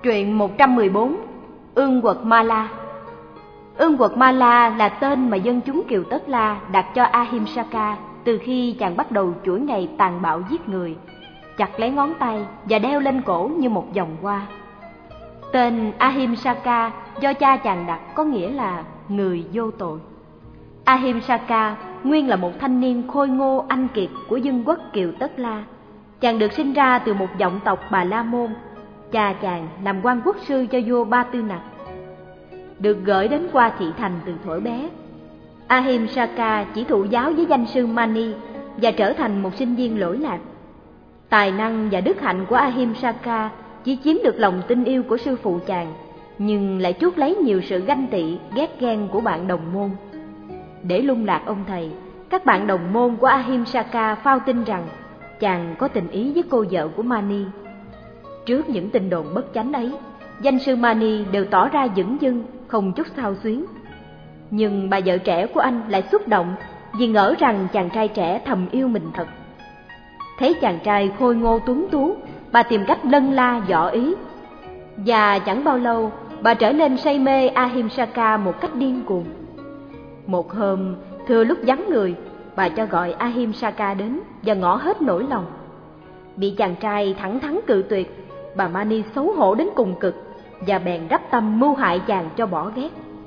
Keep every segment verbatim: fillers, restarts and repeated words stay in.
Truyện một trăm mười bốn. Ương quật Ma La. Ương quật Ma La là tên mà dân chúng Kiều Tất La đặt cho Ahimsaka từ khi chàng bắt đầu chuỗi ngày tàn bạo giết người, chặt lấy ngón tay và đeo lên cổ như một vòng hoa. Tên Ahimsaka do cha chàng đặt có nghĩa là người vô tội. Ahimsaka nguyên là một thanh niên khôi ngô anh kiệt của dân quốc Kiều Tất La. Chàng được sinh ra từ một vọng tộc Bà La Môn. Cha chàng làm quan quốc sư cho vua Ba Tư Nặc. Được gửi đến Qua Thị Thành từ thuở bé, Ahimsaka chỉ thụ giáo với danh sư Mani và trở thành một sinh viên lỗi lạc. Tài năng và đức hạnh của Ahimsaka chỉ chiếm được lòng tin yêu của sư phụ chàng, nhưng lại chuốc lấy nhiều sự ganh tị, ghét ghen của bạn đồng môn. Để lung lạc ông thầy, các bạn đồng môn của Ahimsaka phao tin rằng chàng có tình ý với cô vợ của Mani. Trước những tin đồn bất chánh ấy, danh sư Mani đều tỏ ra dửng dưng, không chút xao xuyến. Nhưng bà vợ trẻ của anh lại xúc động vì ngỡ rằng chàng trai trẻ thầm yêu mình thật. Thấy chàng trai khôi ngô tuấn tú, bà tìm cách lân la dọ ý. Và chẳng bao lâu, bà trở nên say mê Ahimsaka một cách điên cuồng. Một hôm, thừa lúc vắng người, bà cho gọi Ahimsaka đến và ngỏ hết nỗi lòng. Bị chàng trai thẳng thắn cự tuyệt, bà Mani xấu hổ đến cùng cực và bèn đắp tâm mưu hại chàng cho bỏ ghét.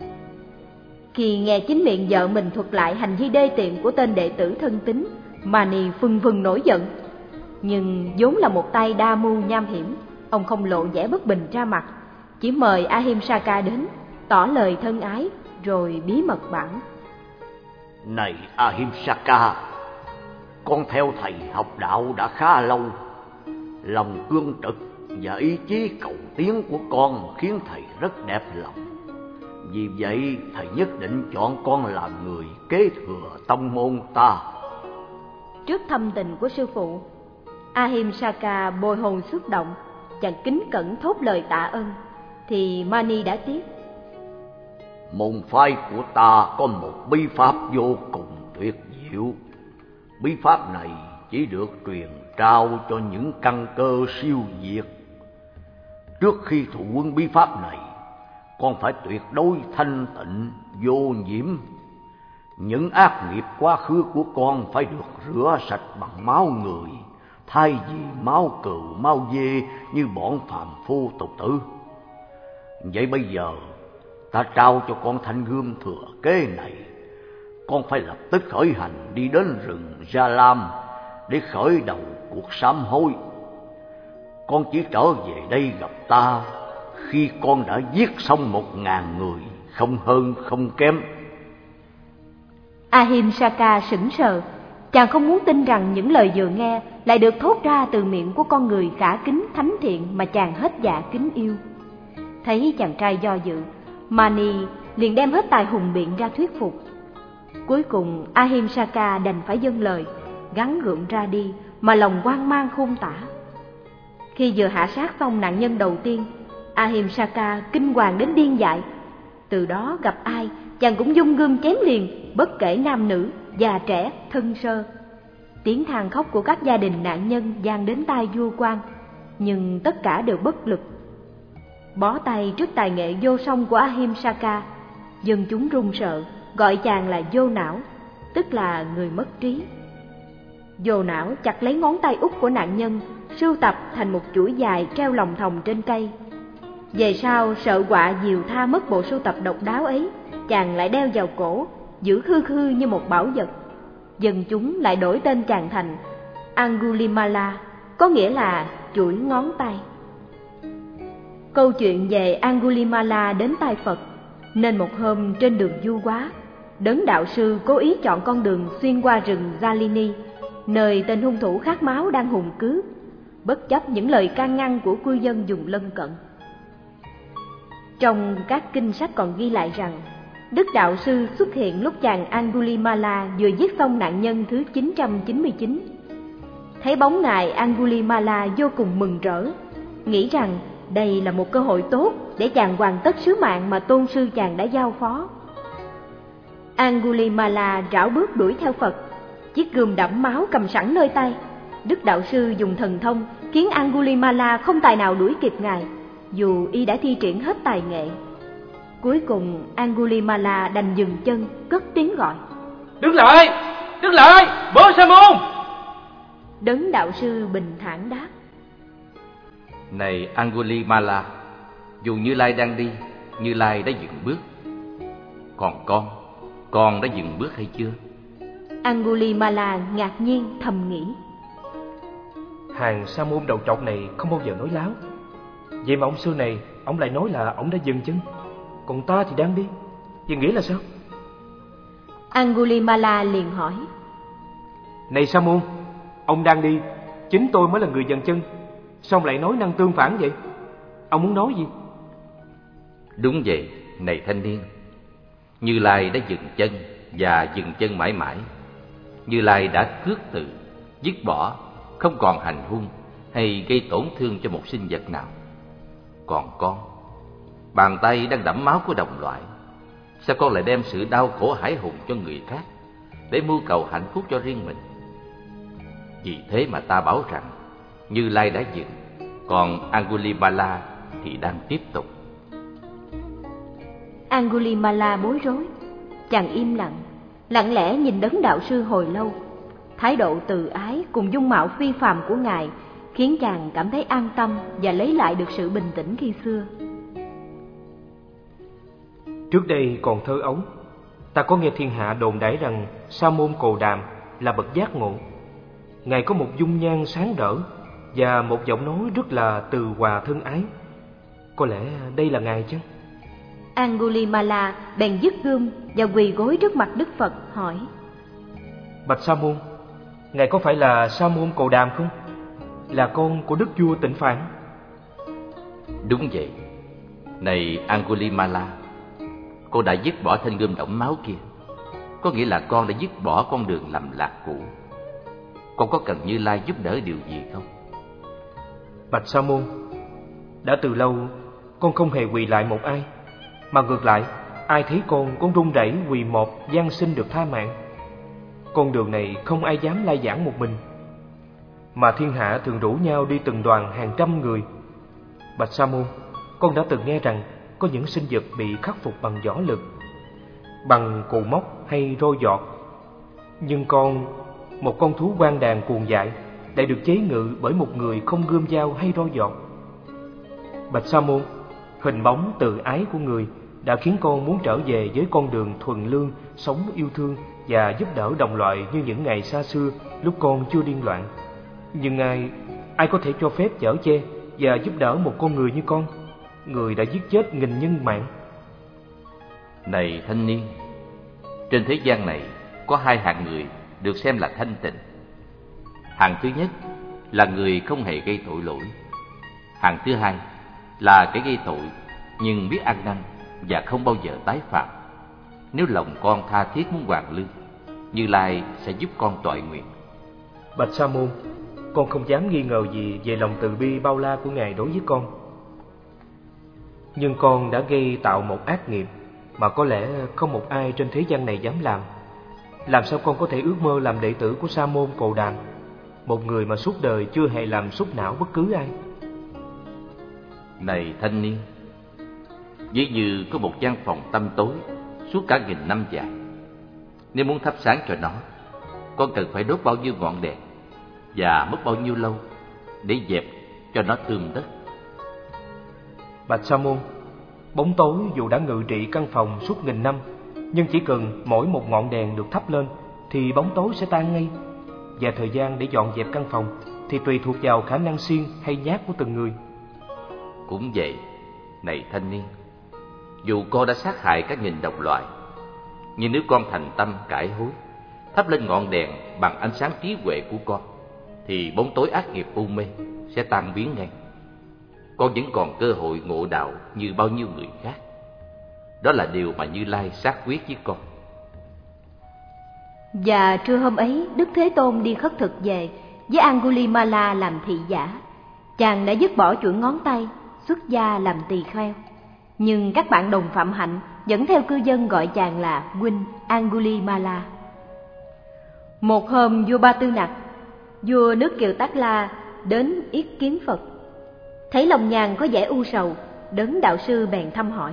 Khi nghe chính miệng vợ mình thuật lại hành vi đê tiện của tên đệ tử thân tín, Mani phừng phừng nổi giận. Nhưng vốn là một tay đa mưu nham hiểm, ông không lộ vẻ bất bình ra mặt, chỉ mời Ahimsaka đến, tỏ lời thân ái, rồi bí mật bảo: Này Ahimsaka, con theo thầy học đạo đã khá lâu. Lòng cương trực và ý chí cầu tiến của con khiến thầy rất đẹp lòng. Vì vậy thầy nhất định chọn con làm người kế thừa tông môn ta. Trước thâm tình của sư phụ, Ahimsaka bồi hồi xúc động, chàng kính cẩn thốt lời tạ ơn. Thì Mani đã tiếp: Môn phái của ta có một bí pháp vô cùng tuyệt diệu. Bí pháp này chỉ được truyền trao cho những căn cơ siêu việt. Trước khi thụ quân bí pháp này, con phải tuyệt đối thanh tịnh, vô nhiễm. Những ác nghiệp quá khứ của con phải được rửa sạch bằng máu người, thay vì máu cừu, máu dê như bọn phàm phu tục tử. Vậy bây giờ, ta trao cho con thanh gươm thừa kế này. Con phải lập tức khởi hành đi đến rừng Gia Lam để khởi đầu cuộc sám hối. Con chỉ trở về đây gặp ta khi con đã giết xong một ngàn người, không hơn không kém. Ahimsaka sững sờ, chàng không muốn tin rằng những lời vừa nghe lại được thốt ra từ miệng của con người khả kính thánh thiện mà chàng hết dạ kính yêu. Thấy chàng trai do dự, Mani liền đem hết tài hùng biện ra thuyết phục. Cuối cùng Ahimsaka đành phải dâng lời, gắng gượng ra đi mà lòng hoang mang khôn tả. Khi vừa hạ sát xong nạn nhân đầu tiên, Ahimsaka kinh hoàng đến điên dại. Từ đó gặp ai, chàng cũng dung gươm chém liền, bất kể nam nữ, già trẻ, thân sơ. Tiếng than khóc của các gia đình nạn nhân vang đến tai vua quan, nhưng tất cả đều bất lực. Bó tay trước tài nghệ vô song của Ahimsaka, dân chúng run sợ, gọi chàng là vô não, tức là người mất trí. Vô não chặt lấy ngón tay út của nạn nhân, sưu tập thành một chuỗi dài treo lòng thòng trên cây. Về sau sợ quạ diều tha mất bộ sưu tập độc đáo ấy, chàng lại đeo vào cổ, giữ khư khư như một bảo vật. Dân chúng lại đổi tên chàng thành Angulimala, có nghĩa là chuỗi ngón tay. Câu chuyện về Angulimala đến tai Phật, nên một hôm trên đường du hóa, đấng đạo sư cố ý chọn con đường xuyên qua rừng Jalini, nơi tên hung thủ khát máu đang hùng cướp, bất chấp những lời can ngăn của cư dân vùng lân cận. Trong các kinh sách còn ghi lại rằng, Đức đạo sư xuất hiện lúc chàng Angulimala vừa giết xong nạn nhân thứ chín trăm chín mươi chín. Thấy bóng ngài Angulimala vô cùng mừng rỡ, nghĩ rằng đây là một cơ hội tốt để chàng hoàn tất sứ mạng mà tôn sư chàng đã giao phó. Angulimala rảo bước đuổi theo Phật, chiếc gươm đẫm máu cầm sẵn nơi tay. Đức đạo sư dùng thần thông khiến Angulimala không tài nào đuổi kịp ngài, dù y đã thi triển hết tài nghệ. Cuối cùng Angulimala đành dừng chân, cất tiếng gọi: Đứng lại! Đứng lại! Bố Sa môn! Đấng đạo sư bình thản đáp: Này Angulimala, dù Như Lai đang đi, Như Lai đã dừng bước. Còn con, con đã dừng bước hay chưa? Angulimala ngạc nhiên thầm nghĩ: Hàng sa môn đầu trọc này không bao giờ nói láo. Vậy mà ông xưa này, ông lại nói là ông đã dừng chân, còn ta thì đang đi. Vậy nghĩa là sao? Angulimala liền hỏi: Này sa môn, ông đang đi, chính tôi mới là người dừng chân, sao ông lại nói năng tương phản vậy? Ông muốn nói gì? Đúng vậy, này thanh niên. Như Lai đã dừng chân và dừng chân mãi mãi. Như Lai đã khước từ, dứt bỏ, không còn hành hung hay gây tổn thương cho một sinh vật nào. Còn con, bàn tay đang đẫm máu của đồng loại, sao con lại đem sự đau khổ hãi hùng cho người khác để mưu cầu hạnh phúc cho riêng mình? Vì thế mà ta bảo rằng Như Lai đã dừng, còn Angulimala thì đang tiếp tục. Angulimala bối rối, chàng im lặng, lặng lẽ nhìn đấng đạo sư hồi lâu. Thái độ từ ái cùng dung mạo phi phàm của ngài khiến chàng cảm thấy an tâm và lấy lại được sự bình tĩnh khi xưa. Trước đây còn thơ ấu, ta có nghe thiên hạ đồn đãi rằng Sa môn Cồ Đàm là bậc giác ngộ. Ngài có một dung nhan sáng đỡ và một giọng nói rất là từ hòa thân ái. Có lẽ đây là ngài chăng? Angulimala bèn dứt gươm và quỳ gối trước mặt Đức Phật hỏi: Bạch Sa môn, ngài có phải là Sa môn Cồ Đàm không? Là con của đức vua Tịnh Phạn? Đúng vậy. Này Angulimala, cô đã dứt bỏ thanh gươm đẫm máu kia, có nghĩa là con đã dứt bỏ con đường lầm lạc cũ. Con có cần Như Lai giúp đỡ điều gì không? Bạch Sa môn, đã từ lâu con không hề quỳ lại một ai, mà ngược lại, ai thấy con con run rẩy quỳ một van xin được tha mạng. Con đường này không ai dám lai giảng một mình, mà thiên hạ thường rủ nhau đi từng đoàn hàng trăm người. Bạch Sa môn, con đã từng nghe rằng có những sinh vật bị khắc phục bằng võ lực, bằng cù móc hay roi giọt. Nhưng con, một con thú hoang đàn cuồng dại, lại được chế ngự bởi một người không gươm dao hay roi giọt. Bạch Sa môn, hình bóng từ ái của người đã khiến con muốn trở về với con đường thuần lương, sống yêu thương và giúp đỡ đồng loại như những ngày xa xưa lúc con chưa điên loạn. Nhưng ai, ai có thể cho phép chở che và giúp đỡ một con người như con, người đã giết chết nghìn nhân mạng? Này thanh niên, trên thế gian này có hai hạng người được xem là thanh tịnh. Hạng thứ nhất là người không hề gây tội lỗi. Hạng thứ hai là kẻ gây tội nhưng biết ăn năn và không bao giờ tái phạm. Nếu lòng con tha thiết muốn hoàn lương, Như Lai sẽ giúp con toại nguyện. Bạch Sa môn, con không dám nghi ngờ gì về lòng từ bi bao la của ngài đối với con. Nhưng con đã gây tạo một ác nghiệp mà có lẽ không một ai trên thế gian này dám làm. Làm sao con có thể ước mơ làm đệ tử của Sa môn Cồ Đàm, một người mà suốt đời chưa hề làm xúc não bất cứ ai? Này thanh niên, ví như có một gian phòng tăm tối suốt cả nghìn năm dài. Nếu muốn thắp sáng cho nó, con cần phải đốt bao nhiêu ngọn đèn và mất bao nhiêu lâu để dẹp cho nó tươm tất? Bạch Sa môn, bóng tối dù đã ngự trị căn phòng suốt nghìn năm, nhưng chỉ cần mỗi một ngọn đèn được thắp lên thì bóng tối sẽ tan ngay. Và thời gian để dọn dẹp căn phòng thì tùy thuộc vào khả năng siêng hay nhát của từng người. Cũng vậy, này thanh niên, dù con đã sát hại các nghìn đồng loại, nhưng nếu con thành tâm cải hối, thắp lên ngọn đèn bằng ánh sáng trí huệ của con, thì bóng tối ác nghiệp u mê sẽ tan biến ngay. Con vẫn còn cơ hội ngộ đạo như bao nhiêu người khác. Đó là điều mà Như Lai xác quyết với con. Và trưa hôm ấy, Đức Thế Tôn đi khất thực về với Angulimala làm thị giả. Chàng đã dứt bỏ chuỗi ngón tay, xuất gia làm tỳ kheo. Nhưng các bạn đồng phạm hạnh vẫn theo cư dân gọi chàng là huynh Angulimala. Một hôm, vua Ba Tư Nặc, vua nước Kiều Tác La, đến yết kiến Phật. Thấy lòng nhàn có vẻ u sầu, Đấng đạo sư bèn thăm hỏi: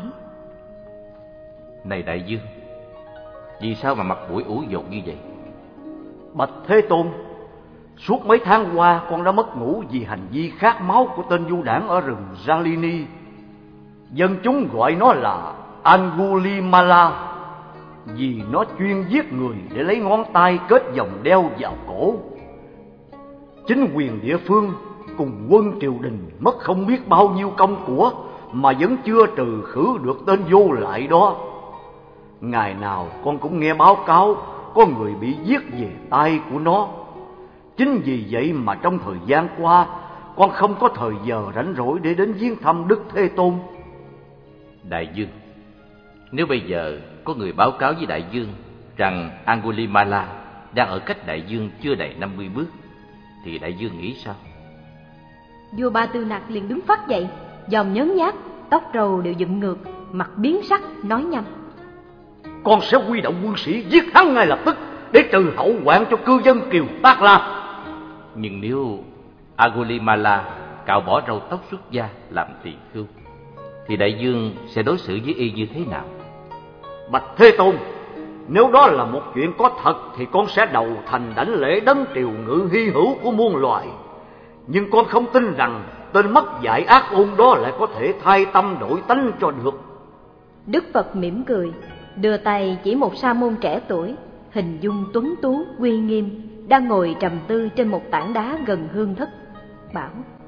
Này đại dương, vì sao mà mặt mũi ủ dột như vậy? Bạch Thế Tôn, suốt mấy tháng qua con đã mất ngủ vì hành vi khát máu của tên du đảng ở rừng Jalini. Dân chúng gọi nó là Angulimala vì nó chuyên giết người để lấy ngón tay kết vòng đeo vào cổ. Chính quyền địa phương cùng quân triều đình mất không biết bao nhiêu công của mà vẫn chưa trừ khử được tên vô lại đó. Ngày nào con cũng nghe báo cáo có người bị giết về tay của nó. Chính vì vậy mà trong thời gian qua con không có thời giờ rảnh rỗi để đến viếng thăm Đức Thế Tôn. Đại dương, nếu bây giờ có người báo cáo với đại dương rằng Angulimala đang ở cách đại dương chưa đầy năm mươi bước, thì đại dương nghĩ sao? Vua Ba Tư Nặc liền đứng phắt dậy, dòm nhớn nhác, tóc râu đều dựng ngược, mặt biến sắc, nói nhanh: Con sẽ huy động quân sĩ giết hắn ngay lập tức để trừ hậu hoạn cho cư dân Kiều Tác La. Nhưng nếu Angulimala cạo bỏ râu tóc xuất gia làm tỳ khưu, thì đại dương sẽ đối xử với y như thế nào? Bạch Thế Tôn, nếu đó là một chuyện có thật thì con sẽ đầu thành đảnh lễ đấng triều ngự hy hữu của muôn loài. Nhưng con không tin rằng tên mất dạy ác ôn đó lại có thể thay tâm đổi tánh cho được. Đức Phật mỉm cười, đưa tay chỉ một sa môn trẻ tuổi, hình dung tuấn tú uy nghiêm, đang ngồi trầm tư trên một tảng đá gần hương thất, bảo: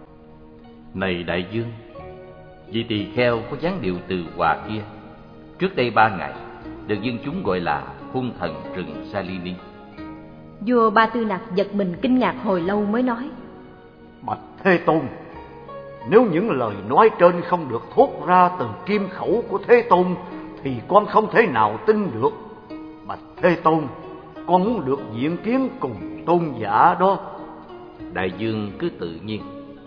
Này đại dương, vị tỳ kheo có dáng điệu từ hòa kia, trước đây ba ngày được dân chúng gọi là hung thần rừng Jalini. Vua Ba Tư Nặc giật mình kinh ngạc hồi lâu mới nói: Bạch Thế Tôn, nếu những lời nói trên không được thốt ra từ kim khẩu của Thế Tôn thì con không thể nào tin được. Bạch Thế Tôn, con muốn được diện kiến cùng tôn giả đó. Đại dương cứ tự nhiên.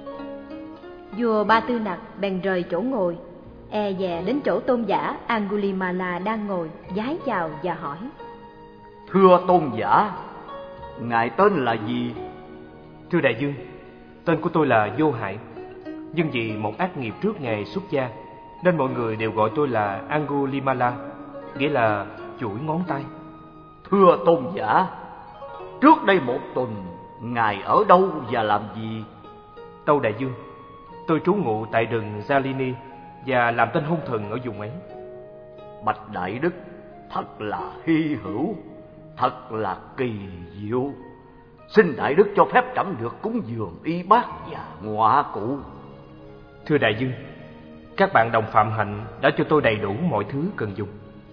Vua Ba Tư Nặc bèn rời chỗ ngồi, e dè đến chỗ tôn giả Angulimala đang ngồi, vái chào và hỏi: Thưa tôn giả, ngài tên là gì? Thưa đại dương, tên của tôi là Vô Hại, nhưng vì một ác nghiệp trước ngày xuất gia nên mọi người đều gọi tôi là Angulimala, nghĩa là chuỗi ngón tay. Thưa tôn giả, trước đây một tuần ngài ở đâu và làm gì? Tâu đại dương, tôi trú ngụ tại rừng Jalini và làm tên hung thần ở vùng ấy. Bạch Đại Đức, thật là hy hữu, thật là kỳ diệu. Xin Đại Đức cho phép trẫm được cúng dường y bát và ngọa cụ. Thưa đại dương, các bạn đồng phạm hạnh đã cho tôi đầy đủ mọi thứ cần dùng.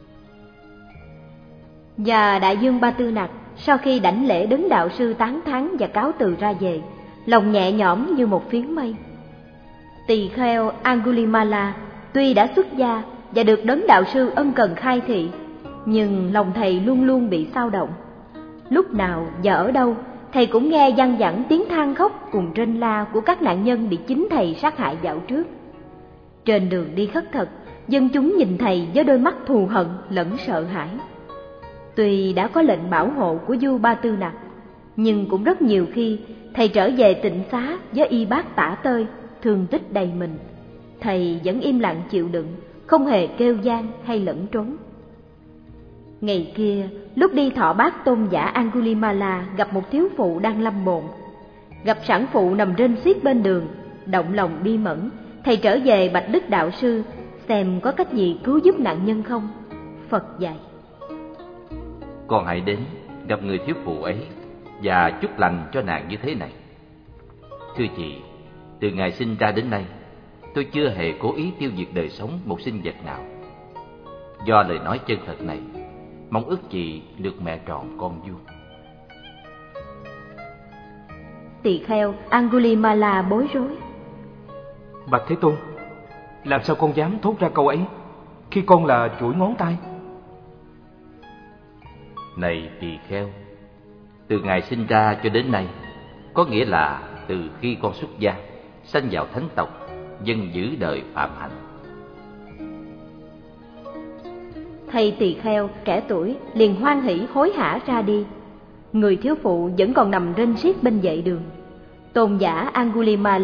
Và đại dương Ba Tư Nặc sau khi đảnh lễ đấng đạo sư tán thán và cáo từ ra về, lòng nhẹ nhõm như một phiến mây. Tỳ kheo Angulimala tuy đã xuất gia và được đấng đạo sư ân cần khai thị, nhưng lòng thầy luôn luôn bị xao động. Lúc nào và ở đâu thầy cũng nghe văng vẳng tiếng than khóc cùng rên la của các nạn nhân bị chính thầy sát hại dạo trước. Trên đường đi khất thực, dân chúng nhìn thầy với đôi mắt thù hận lẫn sợ hãi. Tuy đã có lệnh bảo hộ của vua Ba Tư Nặc, nhưng cũng rất nhiều khi thầy trở về tịnh xá với y bát tả tơi, thương tích đầy mình. Thầy vẫn im lặng chịu đựng, không hề kêu van hay lẫn trốn. Ngày kia, lúc đi thọ bát tôn giả Angulimala gặp một thiếu phụ đang lâm bồn. Gặp sản phụ nằm rên xiết bên đường, động lòng bi mẫn, thầy trở về bạch đức đạo sư xem có cách gì cứu giúp nạn nhân không. Phật dạy: Con hãy đến gặp người thiếu phụ ấy và chúc lành cho nàng như thế này: Thưa chị, từ ngày sinh ra đến nay, tôi chưa hề cố ý tiêu diệt đời sống một sinh vật nào. Do lời nói chân thật này, mong ước chị được mẹ tròn con vuông. Tỳ kheo Angulimala bối rối: Bạch Thế Tôn, làm sao con dám thốt ra câu ấy khi con là chuỗi ngón tay? Này tỳ kheo, từ ngày sinh ra cho đến nay, có nghĩa là từ khi con xuất gia, sanh vào thánh tộc, dân giữ đời phạm hạnh. Thầy tỳ kheo trẻ tuổi liền hoan hỉ hối hả ra đi. Người thiếu phụ vẫn còn nằm rên xiết bên vệ đường. Tôn giả Angulimala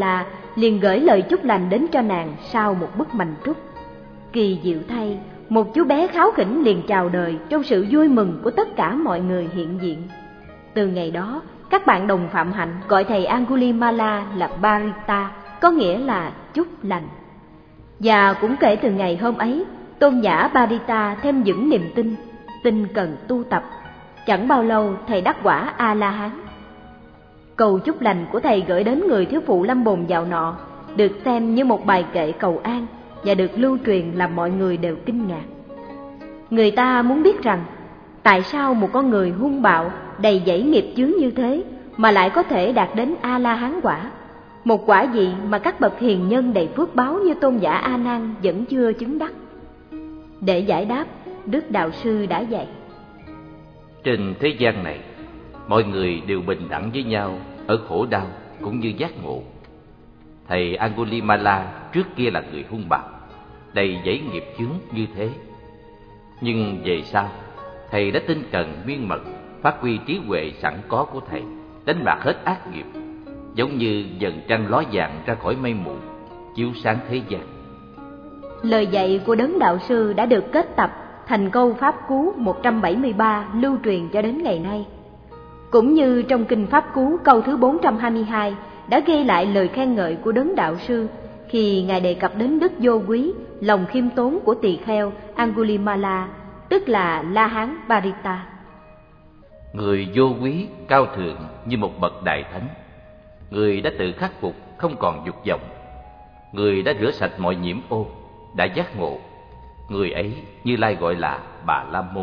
liền gửi lời chúc lành đến cho nàng sau một bức mành trúc. Kỳ diệu thay, một chú bé kháu khỉnh liền chào đời trong sự vui mừng của tất cả mọi người hiện diện. Từ ngày đó, các bạn đồng phạm hạnh gọi thầy Angulimala là Parita, có nghĩa là chúc lành. Và cũng kể từ ngày hôm ấy, tôn giả Parita thêm vững niềm tin, tin cần tu tập. Chẳng bao lâu thầy đắc quả A-la-hán. Cầu chúc lành của thầy gửi đến người thiếu phụ lâm bồn dạo nọ được xem như một bài kệ cầu an và được lưu truyền làm mọi người đều kinh ngạc. Người ta muốn biết rằng tại sao một con người hung bạo, đầy dẫy nghiệp chướng như thế mà lại có thể đạt đến A-la-hán quả, một quả vị mà các bậc hiền nhân đầy phước báo như tôn giả A Nan vẫn chưa chứng đắc. Để giải đáp, Đức Đạo Sư đã dạy: trên thế gian này, mọi người đều bình đẳng với nhau ở khổ đau cũng như giác ngộ. Thầy Angulimala trước kia là người hung bạo, đầy dẫy nghiệp chướng như thế. Nhưng về sau, thầy đã tinh cần miên mật, phát huy trí huệ sẵn có của thầy, đánh bạc hết ác nghiệp, giống như dần trăng ló dạng ra khỏi mây mù, chiếu sáng thế gian. Lời dạy của Đấng Đạo Sư đã được kết tập thành câu Pháp Cú một trăm bảy mươi ba lưu truyền cho đến ngày nay. Cũng như trong kinh Pháp Cú câu thứ bốn trăm hai mươi hai đã ghi lại lời khen ngợi của Đấng Đạo Sư khi Ngài đề cập đến đức vô quý, lòng khiêm tốn của tỳ kheo Angulimala, tức là La Hán Parita. Người vô quý, cao thượng như một bậc đại thánh. Người đã tự khắc phục, không còn dục vọng. Người đã rửa sạch mọi nhiễm ô, đã giác ngộ. Người ấy Như Lai gọi là Bà La Môn.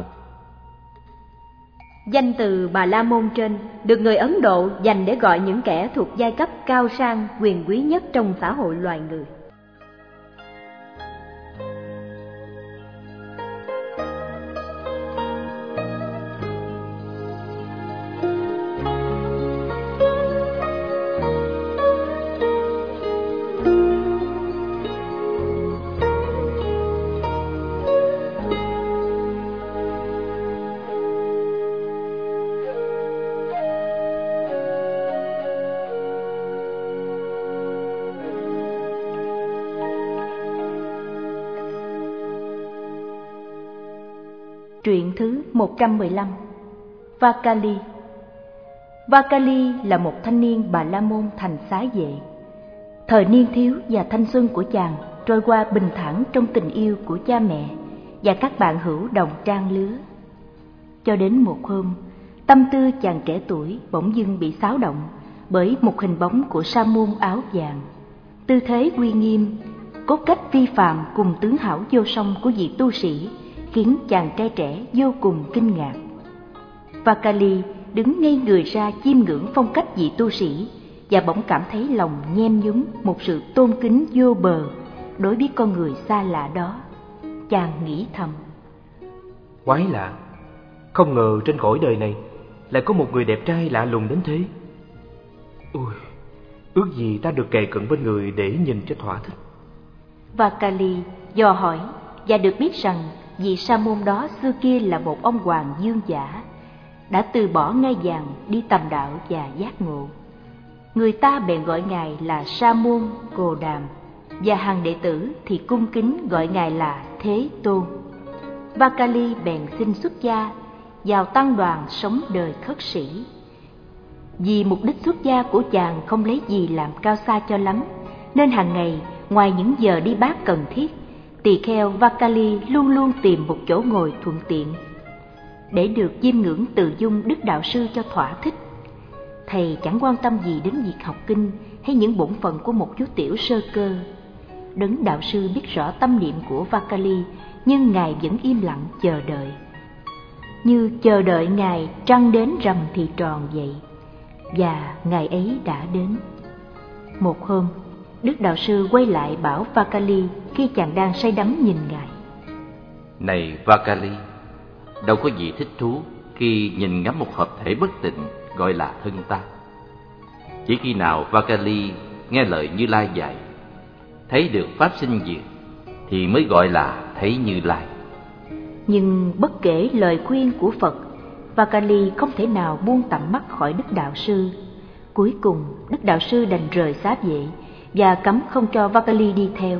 Danh từ Bà La Môn trên được người Ấn Độ dành để gọi những kẻ thuộc giai cấp cao sang, quyền quý nhất trong xã hội loài người. Truyện thứ một trăm mười lăm. Vakali. Vakali là một thanh niên Bà La Môn thành xá vệ. Thời niên thiếu và thanh xuân của chàng trôi qua bình thản trong tình yêu của cha mẹ và các bạn hữu đồng trang lứa. Cho đến một hôm, tâm tư chàng trẻ tuổi bỗng dưng bị xáo động bởi một hình bóng của sa môn áo vàng. Tư thế uy nghiêm, cốt cách phi phàm cùng tướng hảo vô song của vị tu sĩ khiến chàng trai trẻ vô cùng kinh ngạc. Vakali đứng ngây người ra chiêm ngưỡng phong cách vị tu sĩ và bỗng cảm thấy lòng nhem nhúm một sự tôn kính vô bờ đối với con người xa lạ đó. Chàng nghĩ thầm: quái lạ, không ngờ trên cõi đời này lại có một người đẹp trai lạ lùng đến thế. Ôi, ước gì ta được kề cận bên người để nhìn cho thỏa thích. Vakali dò hỏi và được biết rằng vị sa môn đó xưa kia là một ông hoàng dương giả, đã từ bỏ ngai vàng đi tầm đạo và giác ngộ. Người ta bèn gọi ngài là Sa môn Cồ Đàm, và hàng đệ tử thì cung kính gọi ngài là Thế Tôn. Vakali bèn xin xuất gia, vào tăng đoàn sống đời khất sĩ. Vì mục đích xuất gia của chàng không lấy gì làm cao xa cho lắm, nên hàng ngày ngoài những giờ đi bát cần thiết, tỳ kheo Vakali luôn luôn tìm một chỗ ngồi thuận tiện để được chiêm ngưỡng từ dung Đức Đạo Sư cho thỏa thích. Thầy chẳng quan tâm gì đến việc học kinh hay những bổn phận của một chú tiểu sơ cơ. Đấng Đạo Sư biết rõ tâm niệm của Vakali, nhưng ngài vẫn im lặng chờ đợi, như chờ đợi ngài trăng đến rằm thì tròn vậy. Và ngày ấy đã đến. Một hôm, Đức Đạo Sư quay lại bảo Vakali khi chàng đang say đắm nhìn ngài: Này Vakali, đâu có gì thích thú khi nhìn ngắm một hợp thể bất tịnh gọi là thân ta. Chỉ khi nào Vakali nghe lời Như Lai dạy, thấy được pháp sinh diệt, thì mới gọi là thấy Như Lai. Nhưng bất kể lời khuyên của Phật, Vakali không thể nào buông tầm mắt khỏi Đức Đạo Sư. Cuối cùng, Đức Đạo Sư đành rời xá vệ và cấm không cho Vakali đi theo.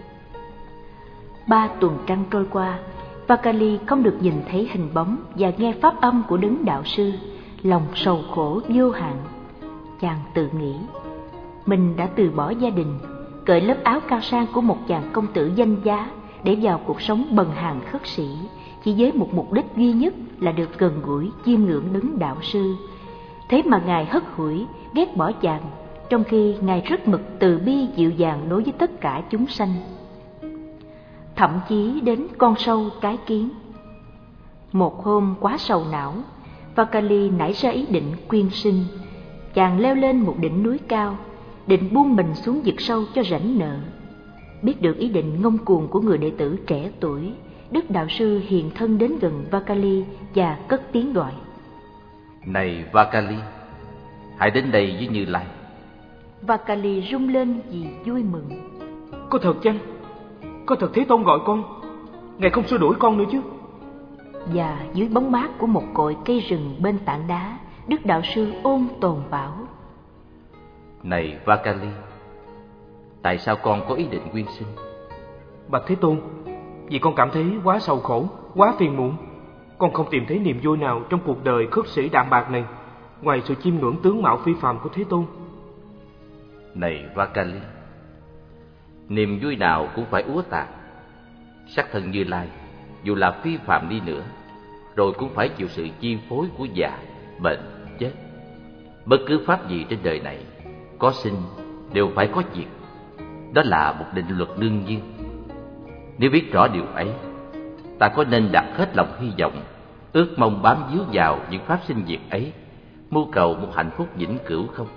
Ba tuần trăng trôi qua, Vakali không được nhìn thấy hình bóng và nghe pháp âm của đấng đạo sư, lòng sầu khổ vô hạn. Chàng tự nghĩ, mình đã từ bỏ gia đình, cởi lớp áo cao sang của một chàng công tử danh giá để vào cuộc sống bần hàn khất sĩ, chỉ với một mục đích duy nhất là được gần gũi chiêm ngưỡng đấng đạo sư. Thế mà Ngài hất hủi, ghét bỏ chàng, trong khi Ngài rất mực từ bi dịu dàng đối với tất cả chúng sanh, thậm chí đến con sâu cái kiến. Một hôm quá sầu não, Vakali nảy ra ý định quyên sinh. Chàng leo lên một đỉnh núi cao, định buông mình xuống vực sâu cho rảnh nợ. Biết được ý định ngông cuồng của người đệ tử trẻ tuổi, Đức Đạo Sư hiện thân đến gần Vakali và cất tiếng gọi: Này Vakali, hãy đến đây với Như Lai. Vakali rung lên vì vui mừng. Có thật chăng? Có thật Thế Tôn gọi con? Ngài không xua đuổi con nữa chứ? Và dưới bóng mát của một cội cây rừng bên tảng đá, Đức Đạo Sư ôn tồn bảo: Này Vakali, tại sao con có ý định quyên sinh? Bạch Thế Tôn, vì con cảm thấy quá sầu khổ, quá phiền muộn. Con không tìm thấy niềm vui nào trong cuộc đời khất sĩ đạm bạc này, ngoài sự chiêm ngưỡng tướng mạo phi phàm của Thế Tôn. Này Vakali, niềm vui nào cũng phải úa tàn. Sắc thân Như Lai, dù là phi phàm đi nữa, rồi cũng phải chịu sự chi phối của già, bệnh, chết. Bất cứ pháp gì trên đời này, có sinh đều phải có diệt. Đó là một định luật đương nhiên. Nếu biết rõ điều ấy, ta có nên đặt hết lòng hy vọng, ước mong bám víu vào những pháp sinh diệt ấy, mưu cầu một hạnh phúc vĩnh cửu không?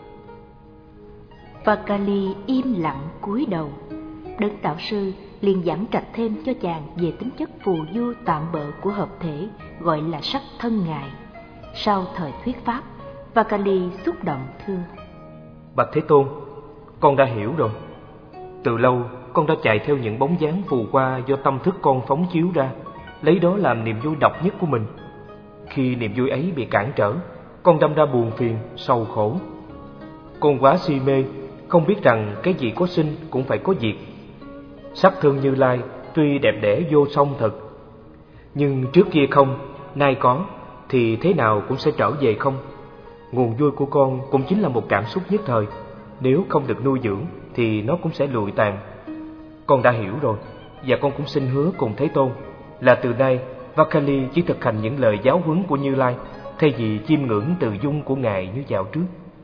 Vakali im lặng cúi đầu. Đấng Đạo Sư liền giảng trạch thêm cho chàng về tính chất phù du tạm bợ của hợp thể gọi là sắc thân Ngài. Sau thời thuyết pháp, Vakali xúc động thưa: Bạch Thế Tôn, con đã hiểu rồi. Từ lâu con đã chạy theo những bóng dáng phù qua do tâm thức con phóng chiếu ra, lấy đó làm niềm vui độc nhất của mình. Khi niềm vui ấy bị cản trở, con đâm ra buồn phiền, sầu khổ. Con quá si mê, không biết rằng cái gì có sinh cũng phải có diệt. Sắc thân Như Lai tuy đẹp đẽ vô song thật, nhưng trước kia không, nay có, thì thế nào cũng sẽ trở về không. Nguồn vui của con cũng chính là một cảm xúc nhất thời, nếu không được nuôi dưỡng thì nó cũng sẽ lụi tàn. Con đã hiểu rồi, và con cũng xin hứa cùng Thế Tôn là từ nay Vakali chỉ thực hành những lời giáo huấn của Như Lai, thay vì chiêm ngưỡng từ dung của Ngài như dạo trước.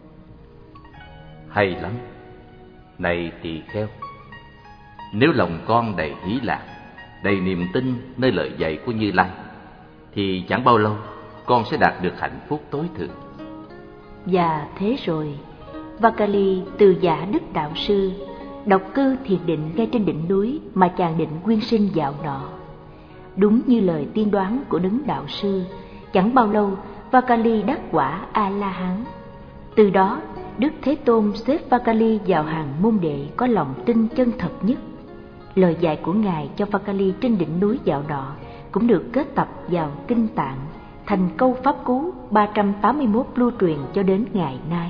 Hay lắm. Này tỳ kheo, nếu lòng con đầy hỷ lạc, đầy niềm tin nơi lời dạy của Như Lai, thì chẳng bao lâu con sẽ đạt được hạnh phúc tối thượng. Và thế rồi, Vakali từ giả Đức Đạo Sư, độc cư thiền định ngay trên đỉnh núi mà chàng định quyên sinh dạo nọ. Đúng như lời tiên đoán của đấng Đạo Sư, chẳng bao lâu Vakali đắc quả A-la-hán. Từ đó, Đức Thế Tôn xếp Vakali vào hàng môn đệ có lòng tin chân thật nhất. Lời dạy của Ngài cho Vakali trên đỉnh núi dạo nọ cũng được kết tập vào kinh tạng, thành câu pháp cú ba trăm tám mươi mốt lưu truyền cho đến ngày nay.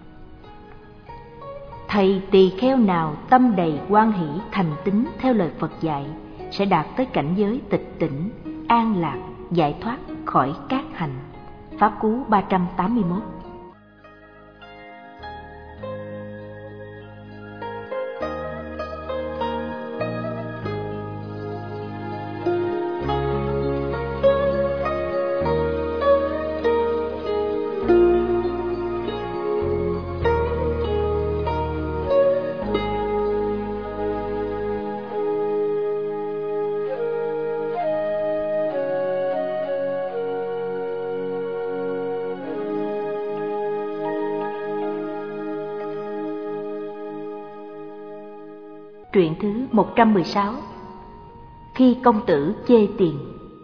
Thầy tỳ kheo nào tâm đầy hoan hỷ thành tín theo lời Phật dạy sẽ đạt tới cảnh giới tịch tỉnh, an lạc, giải thoát khỏi các hành. Pháp cú ba trăm tám mươi mốt. Truyện thứ một trăm mười sáu. Khi công tử chê tiền.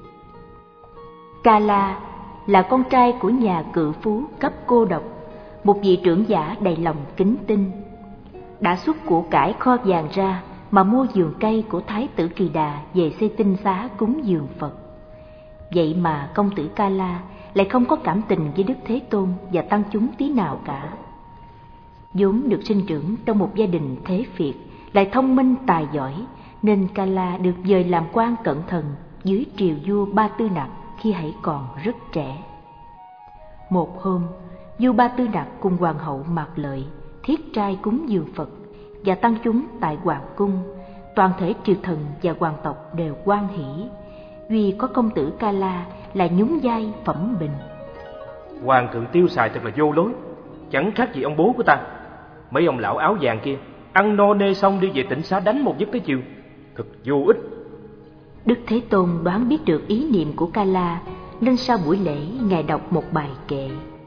Kala là con trai của nhà cự phú cấp cô độc, một vị trưởng giả đầy lòng kính tinh. Đã xuất của cải kho vàng ra mà mua vườn cây của Thái tử Kỳ Đà về xây tinh xá cúng dường Phật. Vậy mà công tử Kala lại không có cảm tình với Đức Thế Tôn và tăng chúng tí nào cả. vốn được sinh trưởng trong một gia đình thế Việt, lại thông minh tài giỏi, nên Kala được dời làm quan cẩn thận dưới triều vua Ba Tư Nặc khi hãy còn rất trẻ. Một hôm, vua Ba Tư Nặc cùng hoàng hậu Mạc Lợi thiết trai cúng dường Phật và tăng chúng tại hoàng cung. Toàn thể triều thần và hoàng tộc đều hoan hỷ, vì có công tử Kala là nhún vai phẩm bình. Hoàng thượng tiêu xài thật là vô lối, chẳng khác gì ông bố của ta. Mấy ông lão áo vàng kia ăn no nê xong đi về tỉnh xá đánh một giấc tới chiều, thật vô ích. Đức Thế Tôn đoán biết được ý niệm của Kala, nên sau buổi lễ ngài đọc một bài kệ.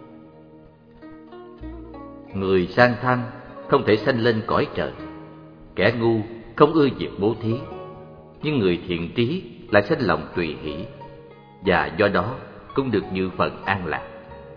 Người sang tham không thể sanh lên cõi trời, kẻ ngu không ưa việc bố thí, nhưng người thiện trí lại sanh lòng tùy hỷ, và do đó cũng được dự phần an lạc.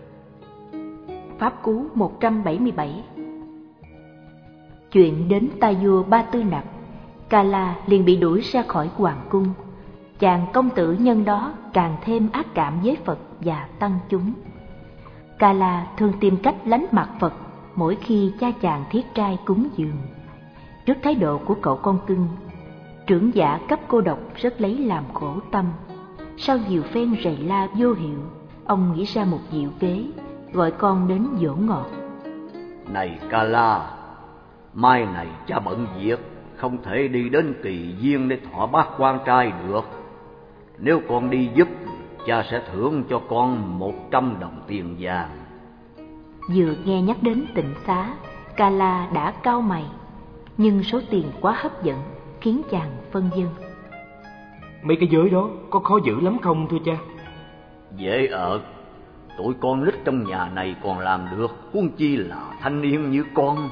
Pháp Cú một trăm bảy mươi bảy. Chuyện đến tai vua Ba Tư Nặc, Kala liền bị đuổi ra khỏi hoàng cung. Chàng công tử nhân đó càng thêm ác cảm với Phật và tăng chúng. Kala thường tìm cách lánh mặt Phật mỗi khi cha chàng thiết trai cúng dường. Trước thái độ của cậu con cưng, trưởng giả cấp cô độc rất lấy làm khổ tâm. Sau nhiều phen rầy la vô hiệu, ông nghĩ ra một diệu kế, gọi con đến dỗ ngọt. Này Kala, mai này cha bận việc, không thể đi đến Kỳ Viên để thọ bát quan trai được. Nếu con đi giúp, cha sẽ thưởng cho con một trăm đồng tiền vàng. Vừa nghe nhắc đến tịnh xá, Kala đã cau mày, nhưng số tiền quá hấp dẫn khiến chàng phân vân. Mấy cái giới đó có khó giữ lắm không thưa cha? Dễ ợt, tụi con nít trong nhà này còn làm được, huống chi là thanh niên như con.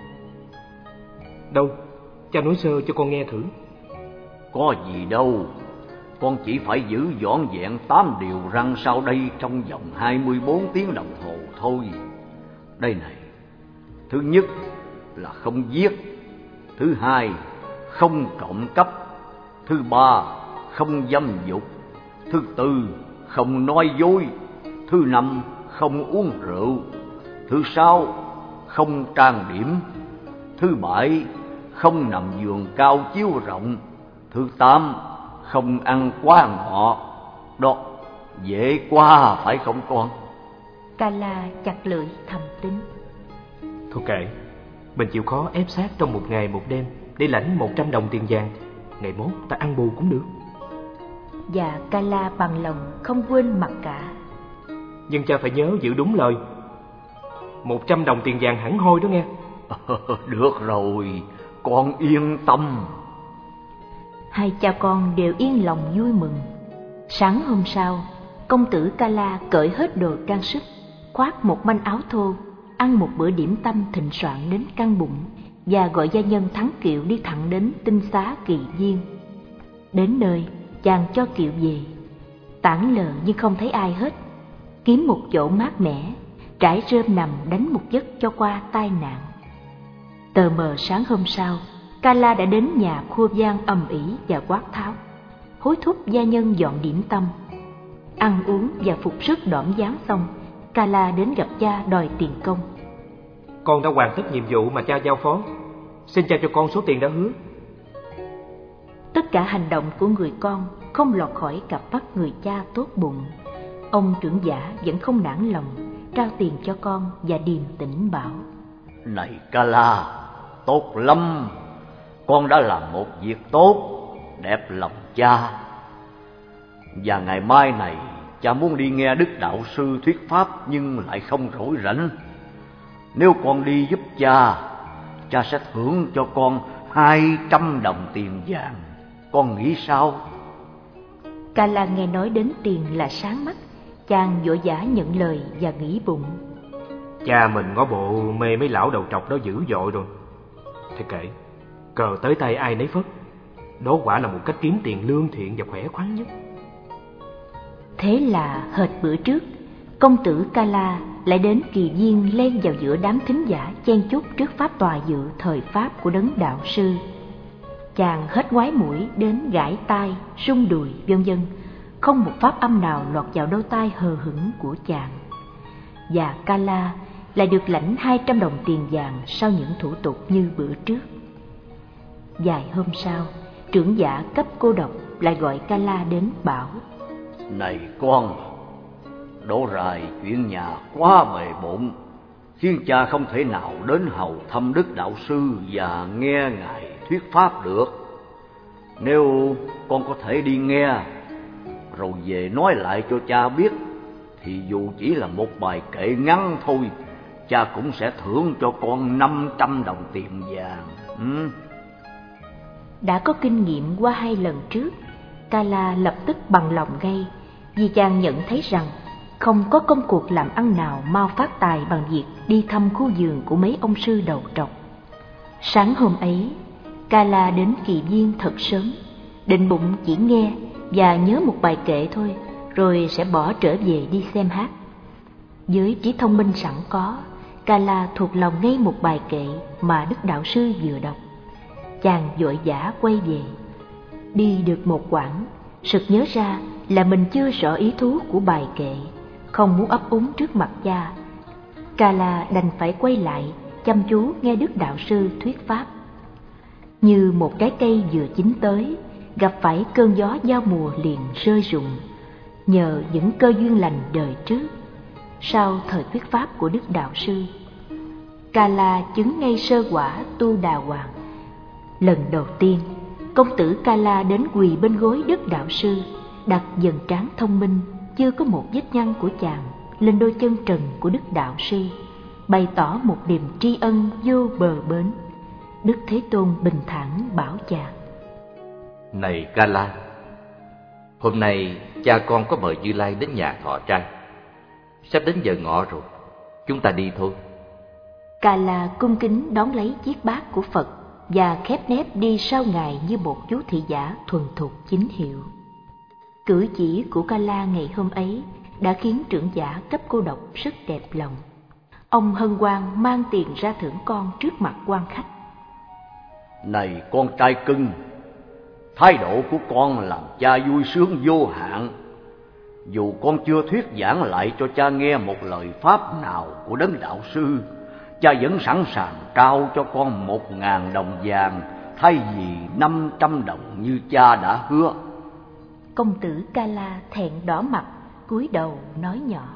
Đâu, cha nói sơ cho con nghe thử. Có gì đâu, con chỉ phải giữ vỏn vẹn tám điều răn sau đây trong vòng hai mươi bốn tiếng đồng hồ thôi. Đây này, thứ nhất là không giết, thứ hai không trộm cắp, thứ ba không dâm dục, thứ tư không nói dối, thứ năm không uống rượu, thứ sáu không trang điểm, thứ bảy không nằm giường cao chiếu rộng, thứ tám không ăn quá ngọ. Đó, dễ quá phải không con? Kala chặt lưỡi thầm tính. Thôi kệ, mình chịu khó ép sát trong một ngày một đêm để lãnh một trăm đồng tiền vàng. Ngày mốt ta ăn bù cũng được. Và Kala bằng lòng không quên mặc cả. Nhưng cha phải nhớ giữ đúng lời. Một trăm đồng tiền vàng hẳn hoi đó nghe. Được rồi, con yên tâm. Hai cha con đều yên lòng vui mừng. Sáng hôm sau, công tử Kala cởi hết đồ trang sức, khoác một manh áo thô, ăn một bữa điểm tâm thịnh soạn đến căng bụng, và gọi gia nhân thắng kiệu đi thẳng đến tinh xá Kỳ Viên. Đến nơi, chàng cho kiệu về, tản lờ nhưng không thấy ai hết. Kiếm một chỗ mát mẻ, trải rơm nằm đánh một giấc cho qua tai nạn. Tờ mờ sáng hôm sau, Kala đã đến nhà khua vang ầm ĩ và quát tháo, hối thúc gia nhân dọn điểm tâm. Ăn uống và phục sức đỏm dáng xong, Kala đến gặp cha đòi tiền công. Con đã hoàn tất nhiệm vụ mà cha giao phó, xin cha cho con số tiền đã hứa. Tất cả hành động của người con không lọt khỏi cặp mắt người cha tốt bụng. Ông trưởng giả vẫn không nản lòng, trao tiền cho con và điềm tĩnh bảo: Này Kala, tốt lắm, con đã làm một việc tốt, đẹp lòng cha. Và ngày mai này, cha muốn đi nghe Đức Đạo Sư thuyết pháp nhưng lại không rỗi rảnh. Nếu con đi giúp cha, cha sẽ thưởng cho con hai trăm đồng tiền vàng. Con nghĩ sao? Kala nghe nói đến tiền là sáng mắt, chàng vội vã nhận lời và nghĩ bụng: Cha mình ngó bộ mê mấy lão đầu trọc đó dữ dội rồi. Thế kệ, cờ tới tay ai nấy phất. Đó quả là một cách kiếm tiền lương thiện và khỏe khoắn nhất. Thế là hệt bữa trước, công tử Kala lại đến Kỳ Viên len vào giữa đám thính giả chen chúc trước pháp tòa dự thời pháp của đấng đạo sư. Chàng hết ngoái mũi đến gãi tai, rung đùi, vân vân, không một pháp âm nào lọt vào đôi tai hờ hững của chàng. Và Kala lại được lãnh hai trăm đồng tiền vàng sau những thủ tục như bữa trước. Vài hôm sau, trưởng giả cấp cô độc lại gọi Kala đến bảo: Này con, đổ rài chuyện nhà quá bề bộn, khiến cha không thể nào đến hầu thăm Đức Đạo Sư và nghe Ngài thuyết pháp được. Nếu con có thể đi nghe, rồi về nói lại cho cha biết, thì dù chỉ là một bài kệ ngắn thôi, cha cũng sẽ thưởng cho con năm trăm đồng tiền vàng. Ừ. Đã có kinh nghiệm qua hai lần trước, Kala lập tức bằng lòng ngay, vì chàng nhận thấy rằng không có công cuộc làm ăn nào mau phát tài bằng việc đi thăm khu vườn của mấy ông sư đầu trọc. Sáng hôm ấy, Kala đến kỳ viên thật sớm, định bụng chỉ nghe và nhớ một bài kệ thôi, rồi sẽ bỏ trở về đi xem hát. Với trí thông minh sẵn có, Kala thuộc lòng ngay một bài kệ mà Đức Đạo Sư vừa đọc. Chàng vội vã quay về. Đi được một quãng, sực nhớ ra là mình chưa rõ ý thú của bài kệ, không muốn ấp úng trước mặt cha. Kala đành phải quay lại chăm chú nghe Đức Đạo Sư thuyết pháp. Như một cái cây vừa chín tới, gặp phải cơn gió giao mùa liền rơi rụng, nhờ những cơ duyên lành đời trước. Sau thời thuyết pháp của Đức Đạo Sư, Kala chứng ngay sơ quả Tu Đà Hoàng. Lần đầu tiên, công tử Kala đến quỳ bên gối Đức Đạo Sư, đặt dần trán thông minh chưa có một vết nhăn của chàng lên đôi chân trần của Đức Đạo Sư, bày tỏ một niềm tri ân vô bờ bến. Đức Thế Tôn bình thản bảo chàng: Này Kala, hôm nay cha con có mời Như Lai đến nhà thọ trai. Sắp đến giờ ngọ rồi, chúng ta đi thôi. Kala cung kính đón lấy chiếc bát của Phật và khép nép đi sau Ngài như một chú thị giả thuần thục chính hiệu. Cử chỉ của Kala ngày hôm ấy đã khiến trưởng giả cấp cô độc rất đẹp lòng. Ông hân hoan mang tiền ra thưởng con trước mặt quan khách. Này con trai cưng, thái độ của con làm cha vui sướng vô hạn. Dù con chưa thuyết giảng lại cho cha nghe một lời pháp nào của Đấng Đạo Sư, cha vẫn sẵn sàng trao cho con một ngàn đồng vàng thay vì năm trăm đồng như cha đã hứa. Công tử Kala thẹn đỏ mặt, cúi đầu nói nhỏ: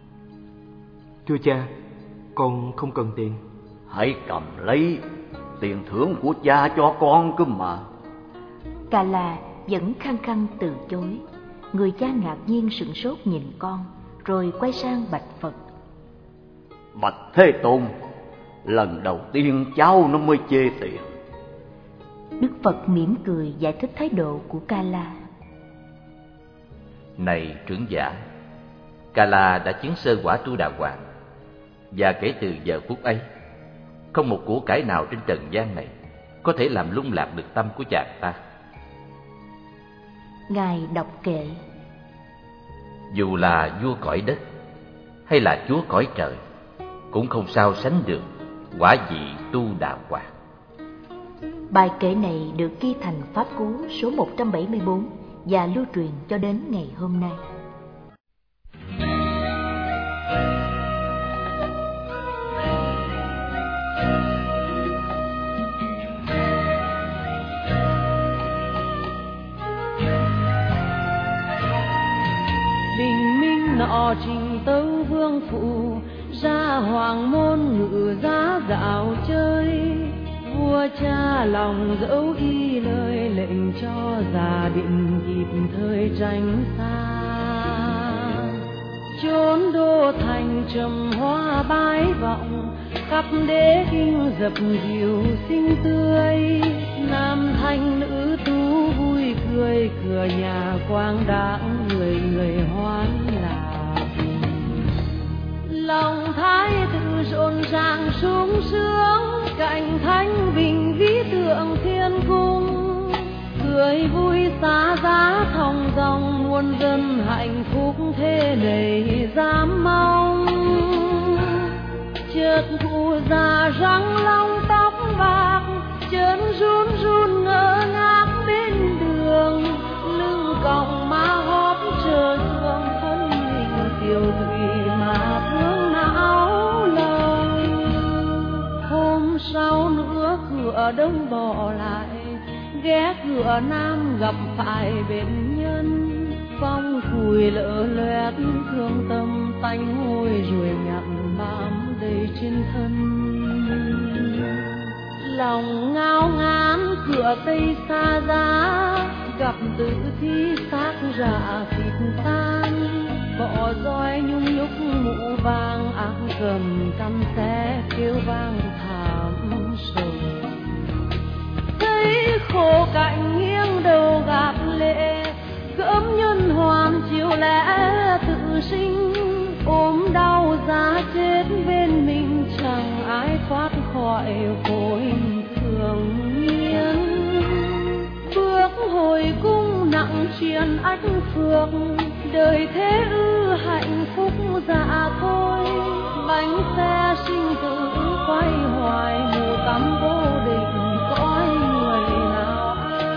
Thưa cha, con không cần tiền. Hãy cầm lấy, tiền thưởng của cha cho con cơ mà. Kala vẫn khăng khăng từ chối. Người cha ngạc nhiên sửng sốt nhìn con, rồi quay sang bạch Phật: Bạch Thế Tôn, lần đầu tiên cháu nó mới chê tiền. Đức Phật mỉm cười giải thích thái độ của Kala: Này trưởng giả, Kala đã chứng sơ quả Tu Đà Hoàng, và kể từ giờ phút ấy, không một của cải nào trên trần gian này có thể làm lung lạc được tâm của chàng ta. Ngài đọc kệ: Dù là vua cõi đất hay là chúa cõi trời, cũng không sao sánh được quả vị Tu Đà Hoàng. Bài kệ này được ghi thành pháp cú số một trăm bảy mươi bốn và lưu truyền cho đến ngày hôm nay. Bình minh nọ trình tấu vương phụ, ra hoàng môn ngự giá dạo chơi. Vua cha lòng dẫu y lời lệnh cho gia định kịp thời tránh xa. Chốn đô thành trầm hoa bái vọng, khắp đế kinh dập dìu xinh tươi. Nam thanh nữ tú vui cười, cửa nhà quang đãng người người hoan lạc. Lòng thái tử rộn ràng sung sướng, cạnh thánh bình vĩ tượng thiên cung. Cười vui xá giá thong dong, muôn dân hạnh phúc thế này dám mong. Chợt cụ già răng long tóc bạc, chân run run ngơ ngác bên đường. Lưng còng má hóp chờ thương, thân hình kiều thủy mà thương não lòng. sau nữa cửa đông bỏ lại, ghé cửa nam gặp phải bên nhân. Phong cùi lỡ loét thương tâm, tanh hôi ruồi nhặn bám đầy trên thân. Lòng ngao ngán cửa tây xa giá, gặp tử thi xác rạ thịt tan. Bỏ roi nhung nhúc mũ vàng, ác cầm căn xé kêu vang thảm sầu. Thấy khổ cạnh nghiêng đầu gạt lệ, gớm nhân hoàn chiều lẽ tự sinh. Ôm đau giá chết bên mình, chẳng ai thoát khỏi khối thường nhiên. Bước hồi cung nặng triền ách phược, đời thế ư hạnh phúc dạ thôi. Bánh xe sinh tử quay hoài, mù tắm vô định cõi người nào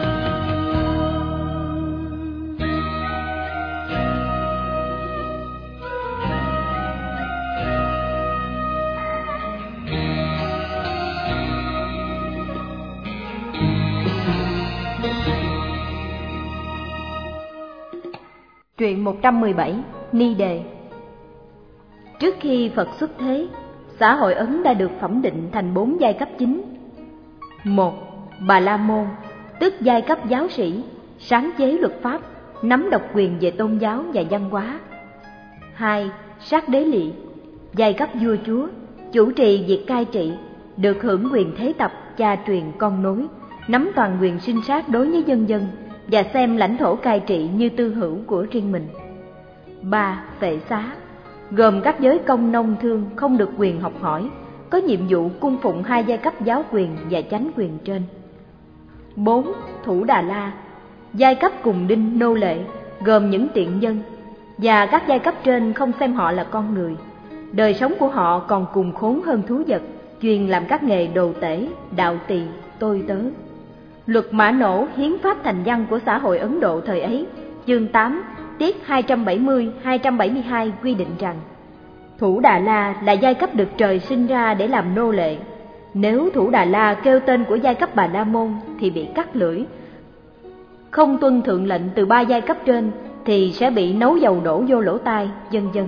Truyện một trăm mười bảy, Ni Đề. Trước khi Phật xuất thế, xã hội Ấn đã được phẩm định thành bốn giai cấp chính. Một, Bà La Môn, tức giai cấp giáo sĩ, sáng chế luật pháp, nắm độc quyền về tôn giáo và văn hóa. Hai, Sát Đế Lỵ, giai cấp vua chúa, chủ trì việc cai trị, được hưởng quyền thế tập, cha truyền con nối, nắm toàn quyền sinh sát đối với dân dân và xem lãnh thổ cai trị như tư hữu của riêng mình. Ba, Phệ Xá, gồm các giới công nông thương không được quyền học hỏi, có nhiệm vụ cung phụng hai giai cấp giáo quyền và chánh quyền trên. Bốn, Thủ Đà La, giai cấp cùng đinh nô lệ, gồm những tiện dân, và các giai cấp trên không xem họ là con người. Đời sống của họ còn cùng khốn hơn thú vật, chuyên làm các nghề đồ tể, đạo tỳ, tôi tớ. Luật Mã Nổ, hiến pháp thành văn của xã hội Ấn Độ thời ấy, chương tám, tiết hai trăm bảy mươi đến hai trăm bảy mươi hai quy định rằng Thủ Đà La là giai cấp được trời sinh ra để làm nô lệ. Nếu Thủ Đà La kêu tên của giai cấp Bà La Môn thì bị cắt lưỡi. Không tuân thượng lệnh từ ba giai cấp trên thì sẽ bị nấu dầu đổ vô lỗ tai, vân vân.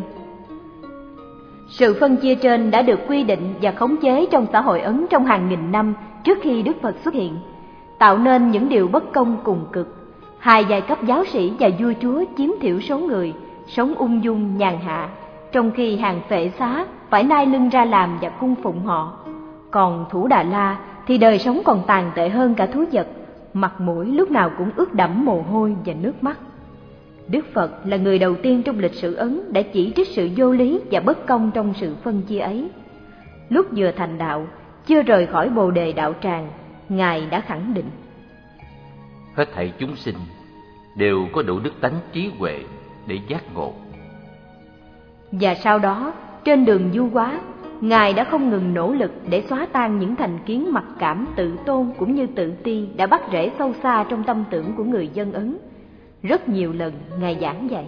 Sự phân chia trên đã được quy định và khống chế trong xã hội Ấn trong hàng nghìn năm trước khi Đức Phật xuất hiện, tạo nên những điều bất công cùng cực. Hai giai cấp giáo sĩ và vua chúa chiếm thiểu số người, sống ung dung nhàn hạ, trong khi hàng Phệ Xá phải nai lưng ra làm và cung phụng họ. Còn Thủ Đà La thì đời sống còn tàn tệ hơn cả thú vật, mặt mũi lúc nào cũng ướt đẫm mồ hôi và nước mắt. Đức Phật là người đầu tiên trong lịch sử Ấn đã chỉ trích sự vô lý và bất công trong sự phân chia ấy. Lúc vừa thành đạo, chưa rời khỏi Bồ Đề đạo tràng, Ngài đã khẳng định: hết thảy chúng sinh đều có đủ đức tánh trí huệ để giác ngộ. Và sau đó, trên đường du hóa, Ngài đã không ngừng nỗ lực để xóa tan những thành kiến mặc cảm, tự tôn cũng như tự ti đã bắt rễ sâu xa trong tâm tưởng của người dân Ấn. Rất nhiều lần Ngài giảng dạy: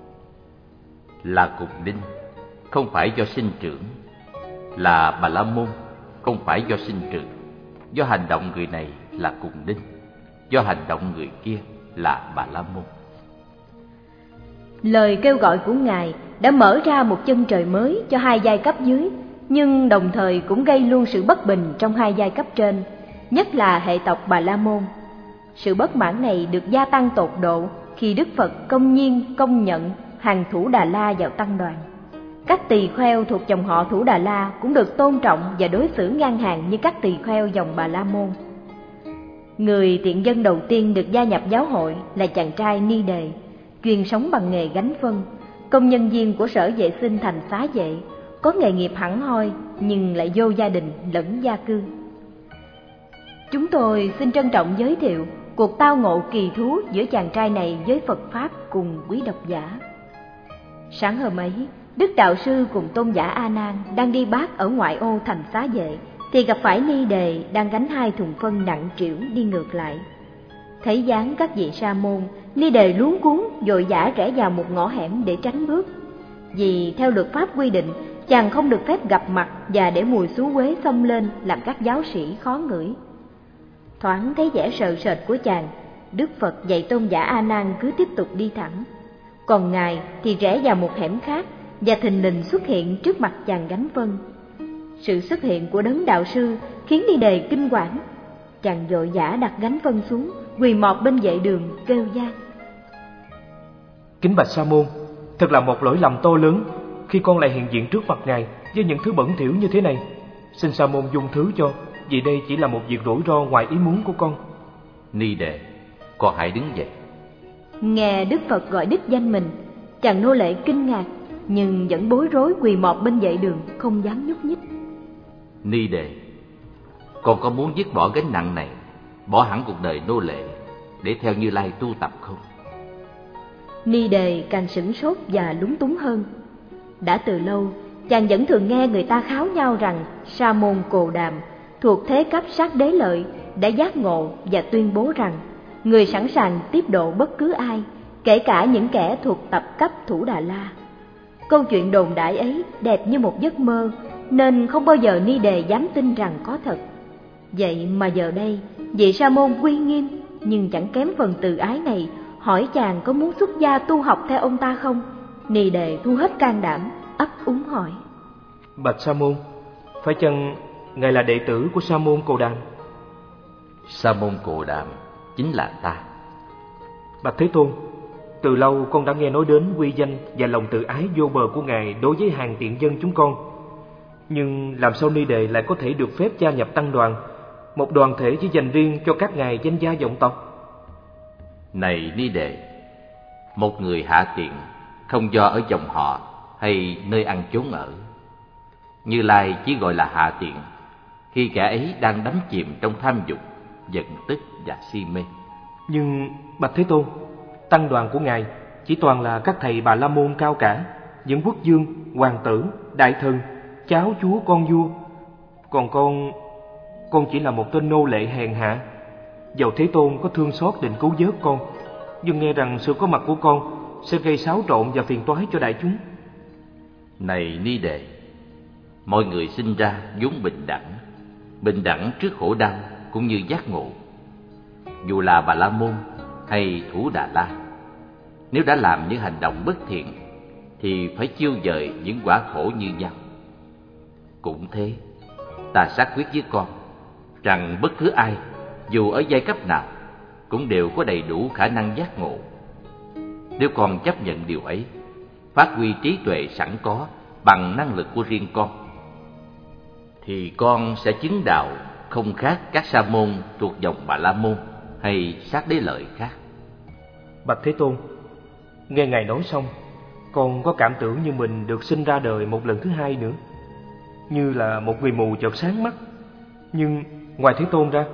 là cục đinh, không phải do sinh trưởng; là Bà La Môn, không phải do sinh trưởng. Do hành động người này là cùng đinh, do hành động người kia là Bà La Môn. Lời kêu gọi của Ngài đã mở ra một chân trời mới cho hai giai cấp dưới, nhưng đồng thời cũng gây luôn sự bất bình trong hai giai cấp trên, nhất là hệ tộc Bà La Môn. Sự bất mãn này được gia tăng tột độ khi Đức Phật công nhiên công nhận hàng Thủ Đà La vào tăng đoàn. Các tỳ kheo thuộc dòng họ Thủ Đà La cũng được tôn trọng và đối xử ngang hàng như các tỳ kheo dòng Bà La Môn. Người tiện dân đầu tiên được gia nhập giáo hội là chàng trai Ni Đề, chuyên sống bằng nghề gánh phân, công nhân viên của sở vệ sinh thành xá vệ, có nghề nghiệp hẳn hoi nhưng lại vô gia đình lẫn gia cư. Chúng tôi xin trân trọng giới thiệu cuộc tao ngộ kỳ thú giữa chàng trai này với Phật Pháp cùng quý độc giả. Sáng hôm ấy, Đức Đạo Sư cùng Tôn giả A Nan đang đi bát ở ngoại ô thành xá vệ thì gặp phải Ni Đề đang gánh hai thùng phân nặng trĩu đi ngược lại. Thấy dáng các vị sa môn, Ni Đề luống cuống vội vã rẽ vào một ngõ hẻm để tránh bước. Vì theo luật pháp quy định, chàng không được phép gặp mặt và để mùi xú uế xông lên làm các giáo sĩ khó ngửi. Thoáng thấy vẻ sợ sệt của chàng, Đức Phật dạy tôn giả A Nan cứ tiếp tục đi thẳng, còn ngài thì rẽ vào một hẻm khác và thình lình xuất hiện trước mặt chàng Gánh Vân. Sự xuất hiện của đấng đạo sư khiến Ni Đề kinh quản. Chàng vội vã đặt Gánh Vân xuống, quỳ mọp bên vệ đường kêu van: Kính bạch Sa môn, thật là một lỗi lầm to lớn khi con lại hiện diện trước mặt ngài với những thứ bẩn thỉu như thế này. Xin Sa môn dung thứ cho, vì đây chỉ là một việc rủi ro ngoài ý muốn của con. Ni Đề, con hãy đứng dậy. Nghe Đức Phật gọi đích danh mình, chàng nô lệ kinh ngạc nhưng vẫn bối rối quỳ mọp bên vệ đường, không dám nhúc nhích. Ni Đề, con có muốn dứt bỏ gánh nặng này, bỏ hẳn cuộc đời nô lệ để theo Như Lai tu tập không? Ni Đề càng sửng sốt và lúng túng hơn. Đã từ lâu, chàng vẫn thường nghe người ta kháo nhau rằng Sa môn Cồ Đàm thuộc thế cấp sát đế lợi đã giác ngộ và tuyên bố rằng người sẵn sàng tiếp độ bất cứ ai, kể cả những kẻ thuộc tập cấp Thủ Đà La. Câu chuyện đồn đại ấy đẹp như một giấc mơ, nên không bao giờ Ni Đề dám tin rằng có thật. Vậy mà giờ đây, vị Sa môn uy nghiêm nhưng chẳng kém phần từ ái này hỏi chàng có muốn xuất gia tu học theo ông ta không. Ni Đề thu hết can đảm, ấp úng hỏi: Bạch Sa môn, phải chăng ngài là đệ tử của Sa môn Cồ Đàm? Sa môn Cồ Đàm chính là ta. Bạch Thế Tôn, từ lâu con đã nghe nói đến uy danh và lòng từ ái vô bờ của ngài đối với hàng tiện dân chúng con. Nhưng làm sao Ni Đề lại có thể được phép gia nhập tăng đoàn, một đoàn thể chỉ dành riêng cho các ngài danh gia vọng tộc? Này Ni Đề, một người hạ tiện không do ở dòng họ hay nơi ăn chốn ở. Như Lai chỉ gọi là hạ tiện khi kẻ ấy đang đắm chìm trong tham dục, giận tức và si mê. Nhưng Bạch Thế Tôn, tăng đoàn của ngài chỉ toàn là các thầy Bà La Môn cao cả, những quốc vương, hoàng tử, đại thần, cháu chúa con vua. Còn con, con chỉ là một tên nô lệ hèn hạ. Dầu Thế Tôn có thương xót định cứu vớt con, nhưng nghe rằng sự có mặt của con sẽ gây xáo trộn và phiền toái cho đại chúng. Này Ni Đề, mọi người sinh ra vốn bình đẳng, bình đẳng trước khổ đau cũng như giác ngộ. Dù là Bà La Môn hay Thủ Đà La, nếu đã làm những hành động bất thiện thì phải chiêu dời những quả khổ như nhau. Cũng thế, ta xác quyết với con rằng bất cứ ai, dù ở giai cấp nào, cũng đều có đầy đủ khả năng giác ngộ. Nếu con chấp nhận điều ấy, phát huy trí tuệ sẵn có bằng năng lực của riêng con, thì con sẽ chứng đạo không khác các sa môn thuộc dòng Bà La Môn hay sát đế lợi khác. Bạch Thế Tôn, nghe ngài nói xong, con có cảm tưởng như mình được sinh ra đời một lần thứ hai nữa, như là một người mù chợt sáng mắt. Nhưng ngoài Thế Tôn ra,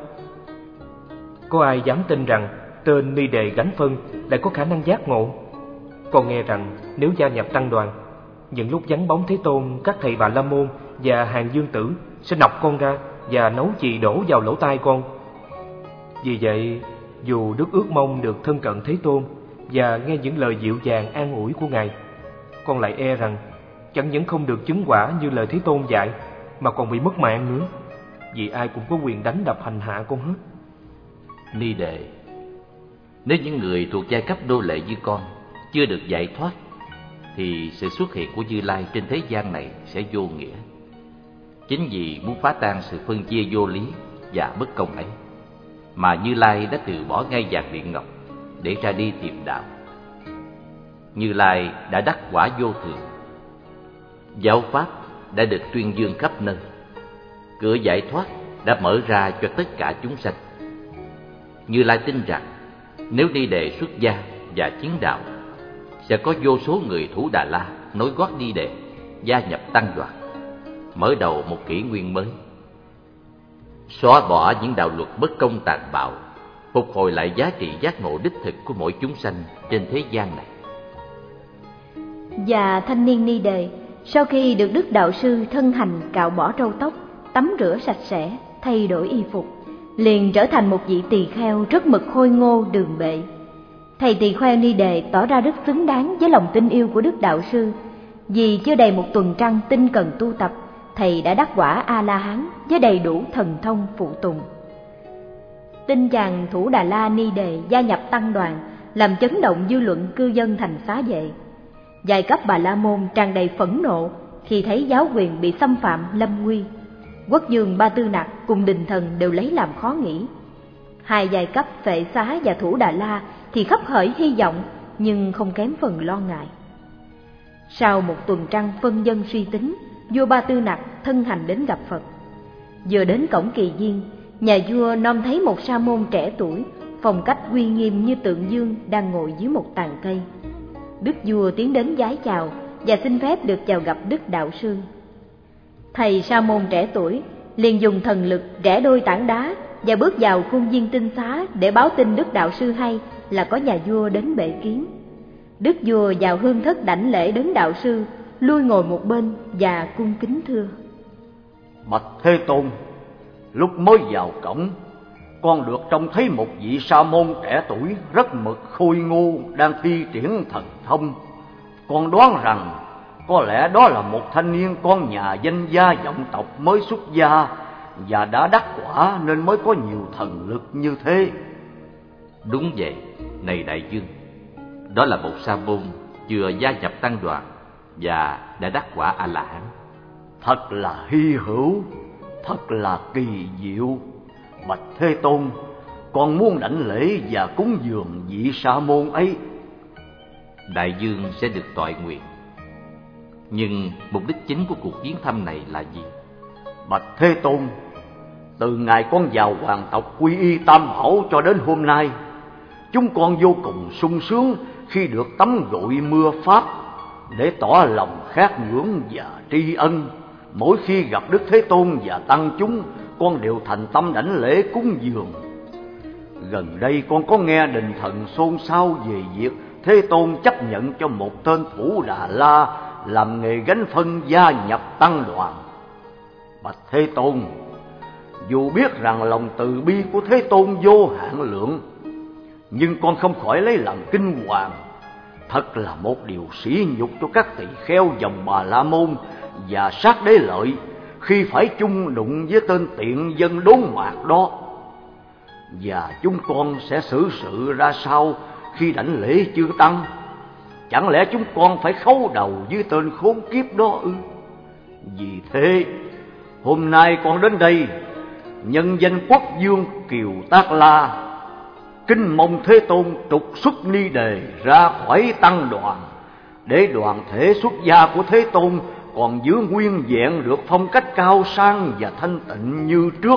có ai dám tin rằng tên Ni Đề Gánh Phân lại có khả năng giác ngộ? Con nghe rằng nếu gia nhập tăng đoàn, những lúc vắng bóng Thế Tôn, các thầy Bà La Môn và hàng dương tử sẽ nọc con ra và nấu chì đổ vào lỗ tai con. Vì vậy, dù Đức ước mong được thân cận Thế Tôn và nghe những lời dịu dàng an ủi của ngài, con lại e rằng chẳng những không được chứng quả như lời Thế Tôn dạy, mà còn bị mất mạng nữa, vì ai cũng có quyền đánh đập hành hạ con hết. Ni Đề, nếu những người thuộc giai cấp nô lệ như con chưa được giải thoát, thì sự xuất hiện của Như Lai trên thế gian này sẽ vô nghĩa. Chính vì muốn phá tan sự phân chia vô lý và bất công ấy, mà Như Lai đã từ bỏ ngay vàng điện ngọc để ra đi tìm đạo. Như Lai đã đắc quả vô thường, giáo pháp đã được tuyên dương khắp nơi, cửa giải thoát đã mở ra cho tất cả chúng sanh. Như Lai tin rằng nếu Ni Đề xuất gia và chứng đạo, sẽ có vô số người Thủ Đà La nối gót Ni Đề gia nhập tăng đoàn, mở đầu một kỷ nguyên mới, xóa bỏ những đạo luật bất công tàn bạo, phục hồi lại giá trị giác ngộ đích thực của mỗi chúng sanh trên thế gian này. Và thanh niên Ni Đề sau khi được Đức Đạo Sư thân hành cạo bỏ râu tóc, tắm rửa sạch sẽ, thay đổi y phục, liền trở thành một vị tỳ kheo rất mực khôi ngô đường bệ. Thầy tỳ kheo Ni Đề tỏ ra rất xứng đáng với lòng tin yêu của Đức Đạo Sư, Vì chưa đầy một tuần trăng tinh cần tu tập, thầy đã đắc quả A-la-hán với đầy đủ thần thông phụ tùng. Tin chàng Thủ Đà La Ni Đề gia nhập tăng đoàn làm chấn động dư luận cư dân thành Xá Vệ. Giai cấp Bà La Môn tràn đầy phẫn nộ khi thấy giáo quyền bị xâm phạm lâm nguy. Quốc vương Ba Tư Nặc cùng đình thần đều lấy làm khó nghĩ. Hai giai cấp Phệ Xá và Thủ Đà La thì khắp khởi hy vọng, nhưng không kém phần lo ngại. Sau một tuần trăng phân dân suy tính, vua Ba Tư Nặc thân hành đến gặp Phật. Vừa đến cổng kỳ viên, nhà vua nom thấy một sa môn trẻ tuổi, phong cách uy nghiêm như tượng dương đang ngồi dưới một tàn cây. Đức vua tiến đến vái chào và xin phép được chào gặp Đức Đạo Sư. Thầy sa môn trẻ tuổi liền dùng thần lực rẽ đôi tảng đá và bước vào khuôn viên tinh xá để báo tin Đức Đạo Sư hay là có nhà vua đến bệ kiến. Đức vua vào hương thất đảnh lễ Đấng Đạo Sư, lui ngồi một bên và cung kính thưa: Bạch Thế Tôn, lúc mới vào cổng, con được trông thấy một vị sa môn trẻ tuổi rất mực khôi ngô đang thi triển thần thông. Con đoán rằng có lẽ đó là một thanh niên con nhà danh gia vọng tộc mới xuất gia và đã đắc quả nên mới có nhiều thần lực như thế. Đúng vậy, này đại vương, đó là một sa môn vừa gia nhập tăng đoàn và đã đắc quả A-la-hán. Thật là hy hữu, thật là kỳ diệu. Bạch Thế Tôn, con muốn đảnh lễ và cúng dường vị sa môn ấy. Đại vương sẽ được toại nguyện. Nhưng mục đích chính của cuộc viếng thăm này là gì? Bạch Thế Tôn, từ ngày con vào hoàng tộc quy y Tam Bảo cho đến hôm nay, chúng con vô cùng sung sướng khi được tắm gội mưa pháp để tỏ lòng khát ngưỡng và tri ân. Mỗi khi gặp Đức Thế Tôn và tăng chúng, con đều thành tâm đảnh lễ cúng dường. Gần đây con có nghe đình thần xôn xao về việc Thế Tôn chấp nhận cho một tên Thủ Đà La làm nghề gánh phân gia nhập tăng đoàn. Bạch Thế Tôn, dù biết rằng lòng từ bi của Thế Tôn vô hạn lượng, nhưng con không khỏi lấy làm kinh hoàng. Thật là một điều sỉ nhục cho các tỳ kheo dòng Bà La Môn và Sát Đế Lợi khi phải chung đụng với tên tiện dân đốn mạt đó. Và chúng con sẽ xử sự ra sao khi đảnh lễ chư tăng? Chẳng lẽ chúng con phải khấu đầu với tên khốn kiếp đó ư? Vì thế, hôm nay con đến đây nhân danh quốc vương Kiều Tác La, kính mong Thế Tôn trục xuất Ni Đề ra khỏi tăng đoàn, để đoàn thể xuất gia của Thế Tôn còn giữ nguyên vẹn được phong cách cao sang và thanh tịnh như trước.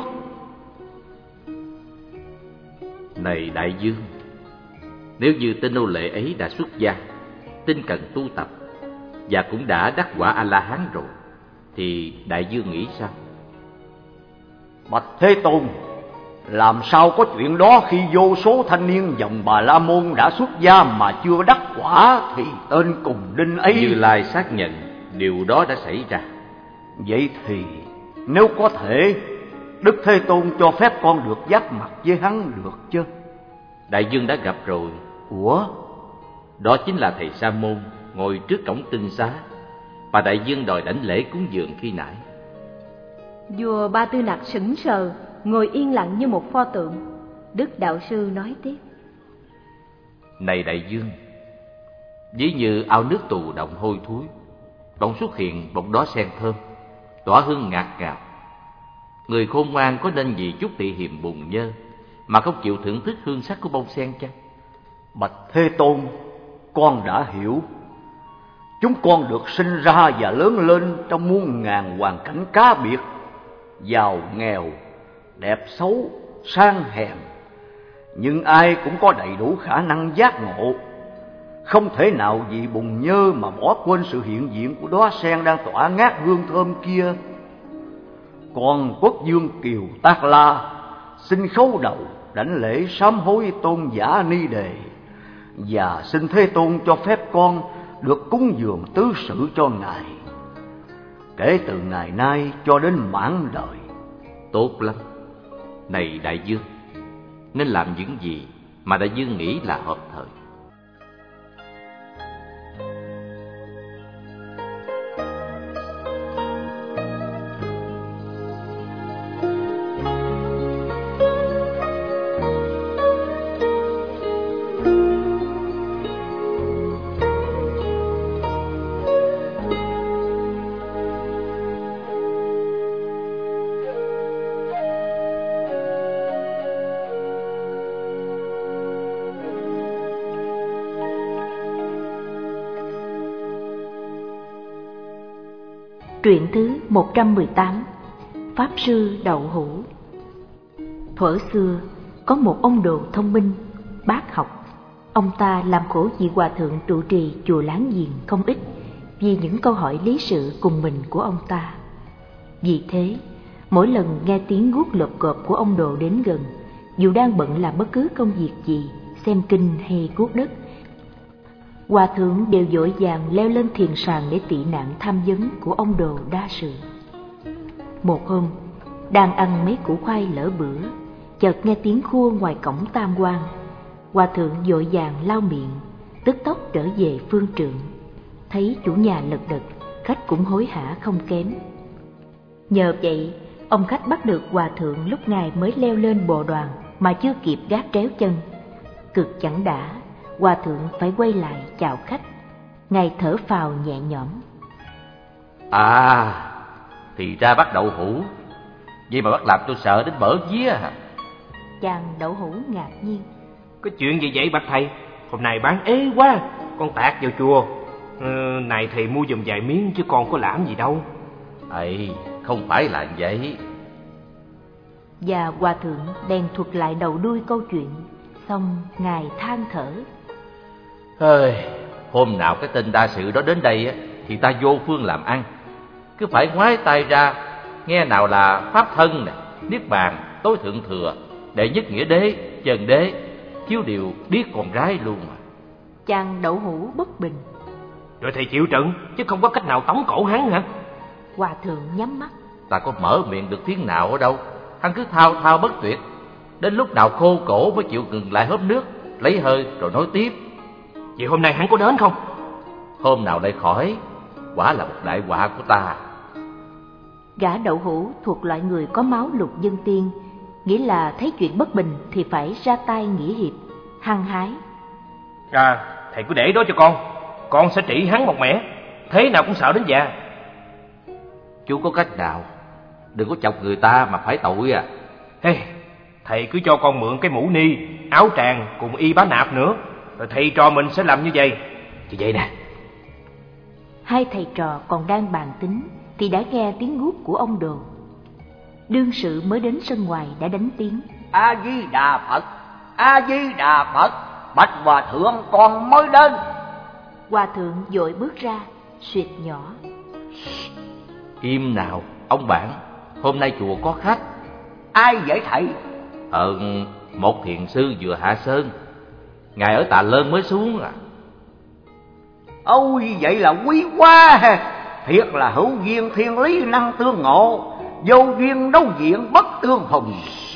Này đại vương, nếu như tên nô lệ ấy đã xuất gia, tinh cần tu tập và cũng đã đắc quả A-la-hán rồi, thì đại vương nghĩ sao? Bạch Thế Tôn, làm sao có chuyện đó khi vô số thanh niên dòng Bà La Môn đã xuất gia mà chưa đắc quả thì tên cùng đinh ấy... Như Lai xác nhận điều đó đã xảy ra. Vậy thì nếu có thể, Đức Thế Tôn cho phép con được giáp mặt với hắn được chứ? Đại vương đã gặp rồi. Ủa? Đó chính là thầy Sa Môn ngồi trước cổng tinh xá và đại vương đòi đảnh lễ cúng dường khi nãy. Vua Ba Tư Nặc sững sờ, ngồi yên lặng như một pho tượng. Đức Đạo Sư nói tiếp: Này đại vương, ví như ao nước tù động hôi thối, bỗng xuất hiện một đóa sen thơm, tỏa hương ngạt ngào. Người khôn ngoan có nên vì chút tị hiềm bùn nhơ mà không chịu thưởng thức hương sắc của bông sen chăng? Bạch Thế Tôn, con đã hiểu. Chúng con được sinh ra và lớn lên trong muôn ngàn hoàn cảnh cá biệt, giàu nghèo, đẹp xấu, sang hèn, nhưng ai cũng có đầy đủ khả năng giác ngộ. Không thể nào vì bùn nhơ mà bỏ quên sự hiện diện của đóa sen đang tỏa ngát hương thơm kia. Còn quốc vương Kiều Tác La xin khấu đầu đảnh lễ sám hối tôn giả Ni Đề, và xin Thế Tôn cho phép con được cúng dường tứ sự cho ngài kể từ ngày nay cho đến mãn đời. Tốt lắm. Này đại vương, nên làm những gì mà đại vương nghĩ là hợp thời. Truyện thứ một trăm mười tám. Pháp sư Đậu Hũ. Thuở xưa, có một ông đồ thông minh, bác học. Ông ta làm khổ vị hòa thượng trụ trì chùa láng giềng không ít vì những câu hỏi lý sự cùng mình của ông ta. Vì thế, mỗi lần nghe tiếng guốc lộp cộp của ông đồ đến gần, dù đang bận làm bất cứ công việc gì, xem kinh hay guốc đất, hòa thượng đều vội vàng leo lên thiền sàn để tị nạn tham vấn của ông đồ đa sự. Một hôm, đang ăn mấy củ khoai lỡ bữa, chợt nghe tiếng khua ngoài cổng Tam Quan. Hòa thượng vội vàng lau miệng, tức tốc trở về phương trượng. Thấy chủ nhà lật đật, khách cũng hối hả không kém. Nhờ vậy, ông khách bắt được hòa thượng lúc ngài mới leo lên bồ đoàn mà chưa kịp gác tréo chân. Cực chẳng đã, hòa thượng phải quay lại chào khách. Ngài thở phào nhẹ nhõm. À, thì ra bác Đậu Hũ, vậy mà bác làm tôi sợ đến bở vía hả? Chàng Đậu Hũ ngạc nhiên. Có chuyện gì vậy bạch thầy? Hôm nay bán ế quá, con tạt vào chùa. Ừ, này thầy mua giùm vài miếng chứ con có làm gì đâu. Ấy, không phải là vậy. Và hòa thượng bèn thuật lại đầu đuôi câu chuyện, xong ngài than thở. Ơi, hôm nào cái tên đa sự đó đến đây á, thì ta vô phương làm ăn, cứ phải ngoái tay ra, nghe nào là pháp thân nè, niết bàn, tối thượng thừa, đệ nhất nghĩa đế, chân đế, chiếu điều điếc con gái luôn mà. Chàng Đậu Hũ bất bình. Rồi thầy chịu trận, chứ không có cách nào tống cổ hắn hả? Hòa thượng nhắm mắt. Ta có mở miệng được tiếng nào ở đâu, hắn cứ thao thao bất tuyệt, đến lúc nào khô cổ mới chịu ngừng lại hớp nước, lấy hơi rồi nói tiếp. Vậy hôm nay hắn có đến không? Hôm nào lại khỏi, quả là một đại họa của ta. Gã Đậu Hũ thuộc loại người có máu lục dân tiên, nghĩa là thấy chuyện bất bình thì phải ra tay nghĩa hiệp, hăng hái. À, thầy cứ để đó cho con, con sẽ trị hắn một mẻ, thế nào cũng sợ đến già. Chú có cách nào, đừng có chọc người ta mà phải tội à. Hey, thầy cứ cho con mượn cái mũ ni, áo tràng cùng y bá nạp nữa, rồi thầy trò mình sẽ làm như vậy. Như vậy nè. Hai thầy trò còn đang bàn tính thì đã nghe tiếng guốc của ông đồ. Đương sự mới đến sân ngoài đã đánh tiếng. A Di Đà Phật, A Di Đà Phật, bạch hòa thượng con mới đến. Hòa thượng vội bước ra, suýt nhỏ. Im nào, ông bạn, hôm nay chùa có khách. Ai vậy thầy? Ờ, một thiền sư vừa hạ sơn, ngài ở Tà Lơn mới xuống à. Ôi vậy là quý quá, thiệt là hữu duyên thiên lý năng tương ngộ, vô duyên đấu diện bất tương hùng.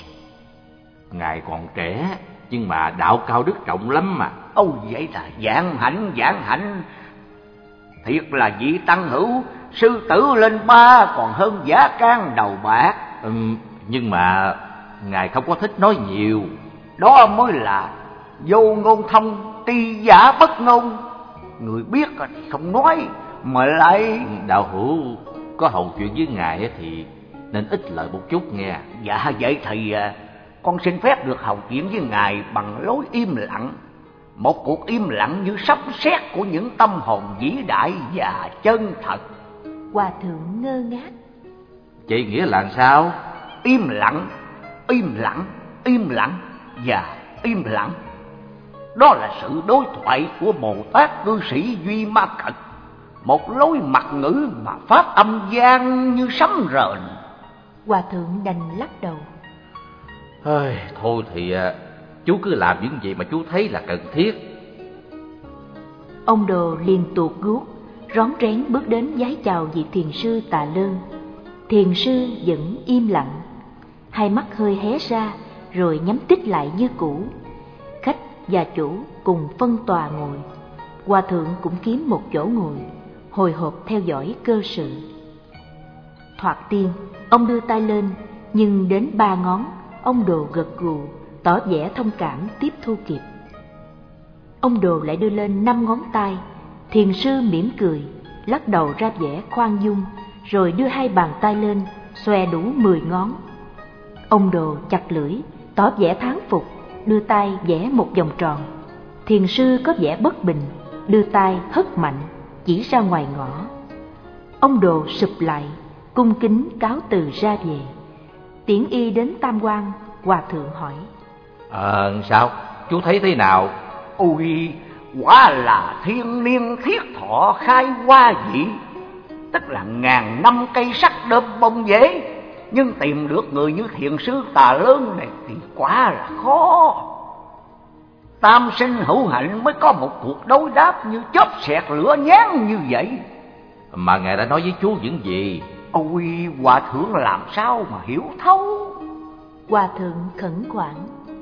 Ngài còn trẻ, nhưng mà đạo cao đức trọng lắm mà. Ôi vậy là vạn hạnh, vạn hạnh. Thiệt là vị tăng hữu, sư tử lên ba còn hơn giả can đầu bạc. Ừ, nhưng mà ngài không có thích nói nhiều. Đó mới là vô ngôn thông, tri giả bất ngôn. Người biết thì không nói, mà lại... Đạo hữu có hầu chuyện với ngài thì nên ít lời một chút nghe. Dạ vậy thì con xin phép được hầu chuyện với ngài bằng lối im lặng. Một cuộc im lặng như sấm sét của những tâm hồn vĩ đại và chân thật. Hòa thượng ngơ ngác. Vậy nghĩa là sao? Im lặng, im lặng, im lặng và im lặng. Đó là sự đối thoại của Bồ Tát cư sĩ Duy Ma Cật, một lối mặt ngữ mà pháp âm vang như sấm rền. Hòa thượng đành lắc đầu. Ôi, thôi thì chú cứ làm những gì mà chú thấy là cần thiết. Ông đồ liền tuột guốc, rón rén bước đến vái chào vị thiền sư Tà Lơn. Thiền sư vẫn im lặng, hai mắt hơi hé ra rồi nhắm tít lại như cũ. Khách và chủ cùng phân tòa ngồi. Hòa thượng cũng kiếm một chỗ ngồi, hồi hộp theo dõi cơ sự. Thoạt tiên, ông đưa tay lên, nhưng đến ba ngón, ông đồ gật gù, tỏ vẻ thông cảm tiếp thu kịp. Ông đồ lại đưa lên năm ngón tay, thiền sư mỉm cười, lắc đầu ra vẻ khoan dung, rồi đưa hai bàn tay lên, xòe đủ mười ngón. Ông đồ chặt lưỡi, tỏ vẻ thán phục, đưa tay vẽ một vòng tròn. Thiền sư có vẻ bất bình, đưa tay hất mạnh, chỉ ra ngoài ngõ. Ông Đồ sụp lại, cung kính cáo từ ra về. Tiễn y đến Tam Quan, hòa thượng hỏi: Ờ sao, chú thấy thế nào? Ôi, quả là thiên niên thiết thọ khai hoa dị, tức là ngàn năm cây sắt đơm bông dễ, nhưng tìm được người như thiền sư Tà Lớn này thì quá là khó. Tam sinh hữu hạnh mới có một cuộc đối đáp như chớp xẹt lửa nhán như vậy. Mà ngài đã nói với chú những gì? Ôi, hòa thượng làm sao mà hiểu thấu. Hòa thượng khẩn khoản: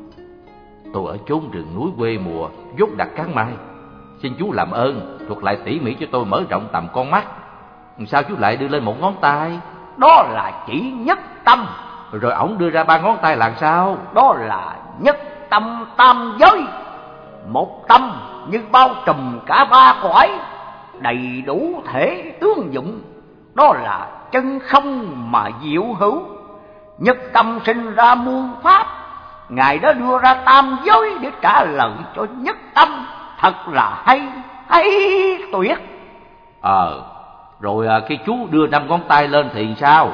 Tôi ở chốn rừng núi quê mùa, dốt đặt cán mai. Xin chú làm ơn thuật lại tỉ mỉ cho tôi mở rộng tầm con mắt. Sao chú lại đưa lên một ngón tay? Đó là chỉ nhất tâm. Rồi ổng đưa ra ba ngón tay là sao? Đó là nhất tâm tam giới. Một tâm như bao trùm cả ba cõi, đầy đủ thể tướng dụng. Đó là chân không mà diệu hữu. Nhất tâm sinh ra muôn pháp. Ngài đã đưa ra tam giới để trả lời cho nhất tâm. Thật là hay, hay tuyệt. Ờ, rồi à, khi chú đưa năm ngón tay lên thì sao?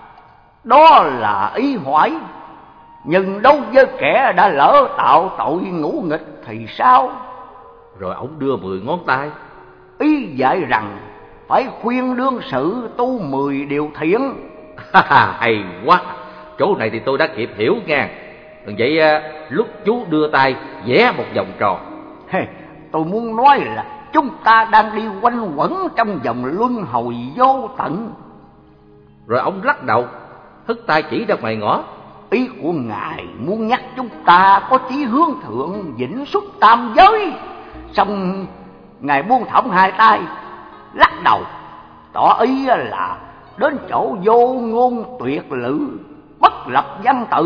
Đó là ý hỏi. Nhưng đâu với kẻ đã lỡ tạo tội ngũ nghịch thì sao? Rồi ổng đưa mười ngón tay. Ý dạy rằng phải khuyên đương sự tu mười điều thiện. Hay quá, chỗ này thì tôi đã kịp hiểu nha. Vậy à, lúc chú đưa tay vẽ một vòng tròn. Hey, tôi muốn nói là chúng ta đang đi quanh quẩn trong vòng luân hồi vô tận. Rồi ông lắc đầu, hất tay chỉ ra ngoài ngõ. Ý của Ngài muốn nhắc chúng ta có chí hướng thượng, vĩnh xuất tam giới. Xong Ngài buông thõng hai tay, lắc đầu, tỏ ý là đến chỗ vô ngôn tuyệt lự, bất lập văn tự.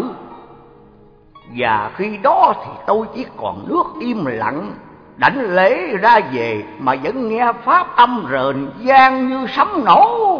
Và khi đó thì tôi chỉ còn nước im lặng, đảnh lễ ra về mà vẫn nghe pháp âm rền vang như sấm nổ.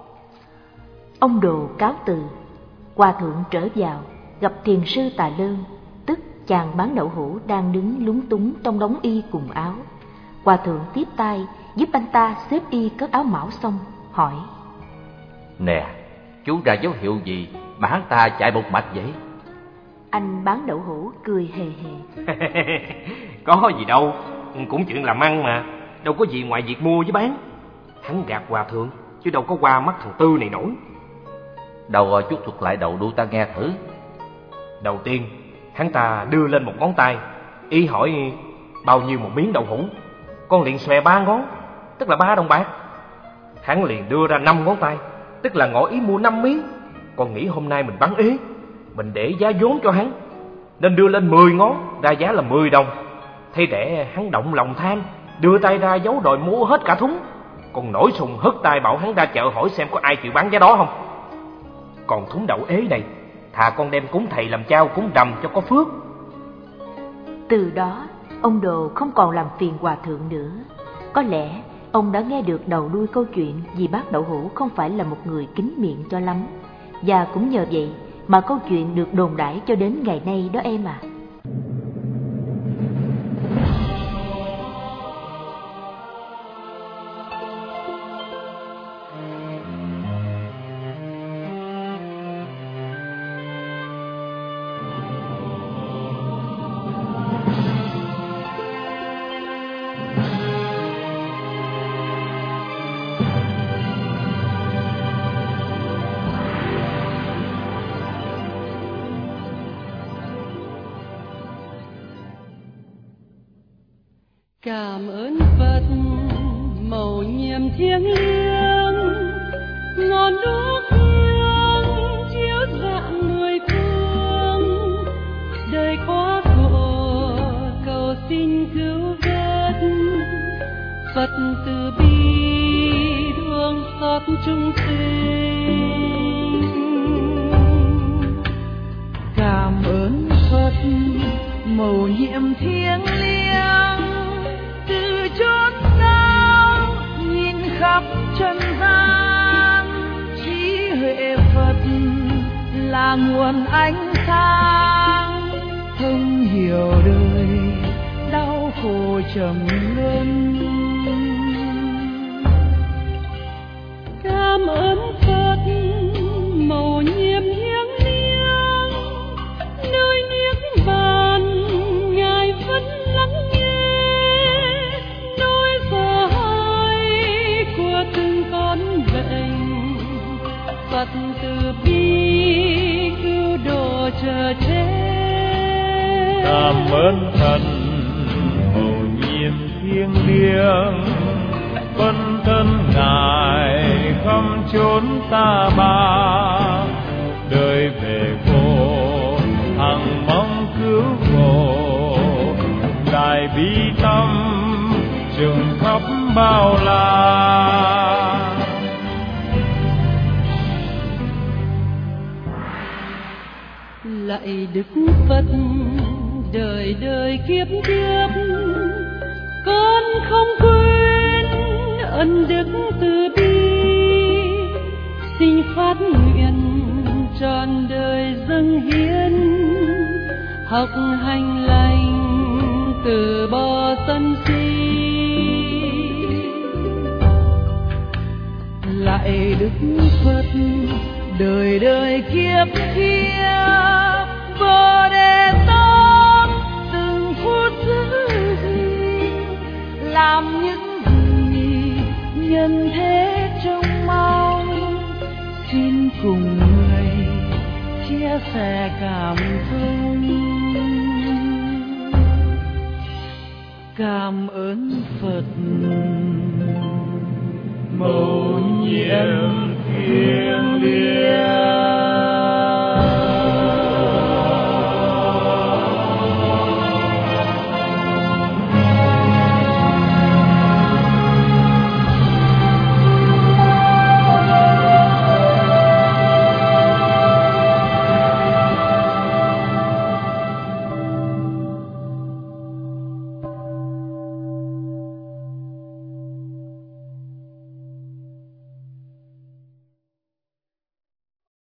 Ông Đồ cáo từ. Hòa thượng trở vào, gặp thiền sư Tà Lơn, tức chàng bán đậu hũ đang đứng lúng túng trong đống y cùng áo. Hòa thượng tiếp tay giúp anh ta xếp y cất áo mão xong, hỏi: Nè, chú ra dấu hiệu gì mà hắn ta chạy một mạch vậy? Anh bán đậu hũ cười hề hề: Có gì đâu, cũng chuyện làm ăn mà, đâu có gì ngoài việc mua với bán. Hắn gạt hòa thượng, chứ đâu có qua mắt thằng Tư này nổi. Đâu chút thuật lại đầu đuôi ta nghe thử. Đầu tiên, hắn ta đưa lên một ngón tay, y hỏi bao nhiêu một miếng đậu hũ. Con liền xòe ba ngón, tức là ba đồng bạc. Hắn liền đưa ra năm ngón tay, tức là ngỏ ý mua năm miếng. Con nghĩ hôm nay mình bán ế, mình để giá vốn cho hắn, nên đưa lên mười ngón, ra giá là mười đồng. Thế để hắn động lòng tham, đưa tay ra giấu đòi mua hết cả thúng. Con nổi sùng hất tay bảo hắn ra chợ hỏi xem có ai chịu bán giá đó không. Còn thúng đậu ế này, thà con đem cúng thầy làm chao cúng rằm cho có phước. Từ đó, ông Đồ không còn làm phiền hòa thượng nữa. Có lẽ ông đã nghe được đầu đuôi câu chuyện vì bác đậu hũ không phải là một người kín miệng cho lắm. Và cũng nhờ vậy mà câu chuyện được đồn đãi cho đến ngày nay đó em à. Cảm ơn Phật mầu nhiệm thiêng liêng, ngọn đuốc hương chiếu rạng mười phương. Đời quá khổ cầu xin cứu vớt, Phật từ bi thương xót chúng sinh. Cảm ơn Phật mầu nhiệm thiêng liêng, từ chốn sao nhìn khắp trần gian. Trí huệ Phật là nguồn ánh sáng, thông hiểu đời đau khổ trầm luân. ơn Phật mầu nhiệm thiêng liêng, nơi niết bàn Ngài vẫn lắng nghe nỗi sợ hãi của từng con bệnh. Phật từ bi cứu độ chờ chết. Cảm ơn Thần mầu nhiệm thiêng liêng, phân thân Ngài khắp chốn ta bà, đời về vô hằng mong cứu khổ, Ngài bi tâm chừng khắp bao la. Lạy Đức Phật đời đời kiếp kiếp, con không quên ân đức từ bi, xin phát nguyện trọn đời dâng hiến, học hành lành từ bỏ sân si. Lạy Đức Phật đời đời kiếp kiếp, Bồ Đề Tát từng phút giữ gìn, làm những gì nhân thế trông mong, xin cùng người chia sẻ cảm thông. Cảm ơn Phật mầu nhiệm thiêng liêng.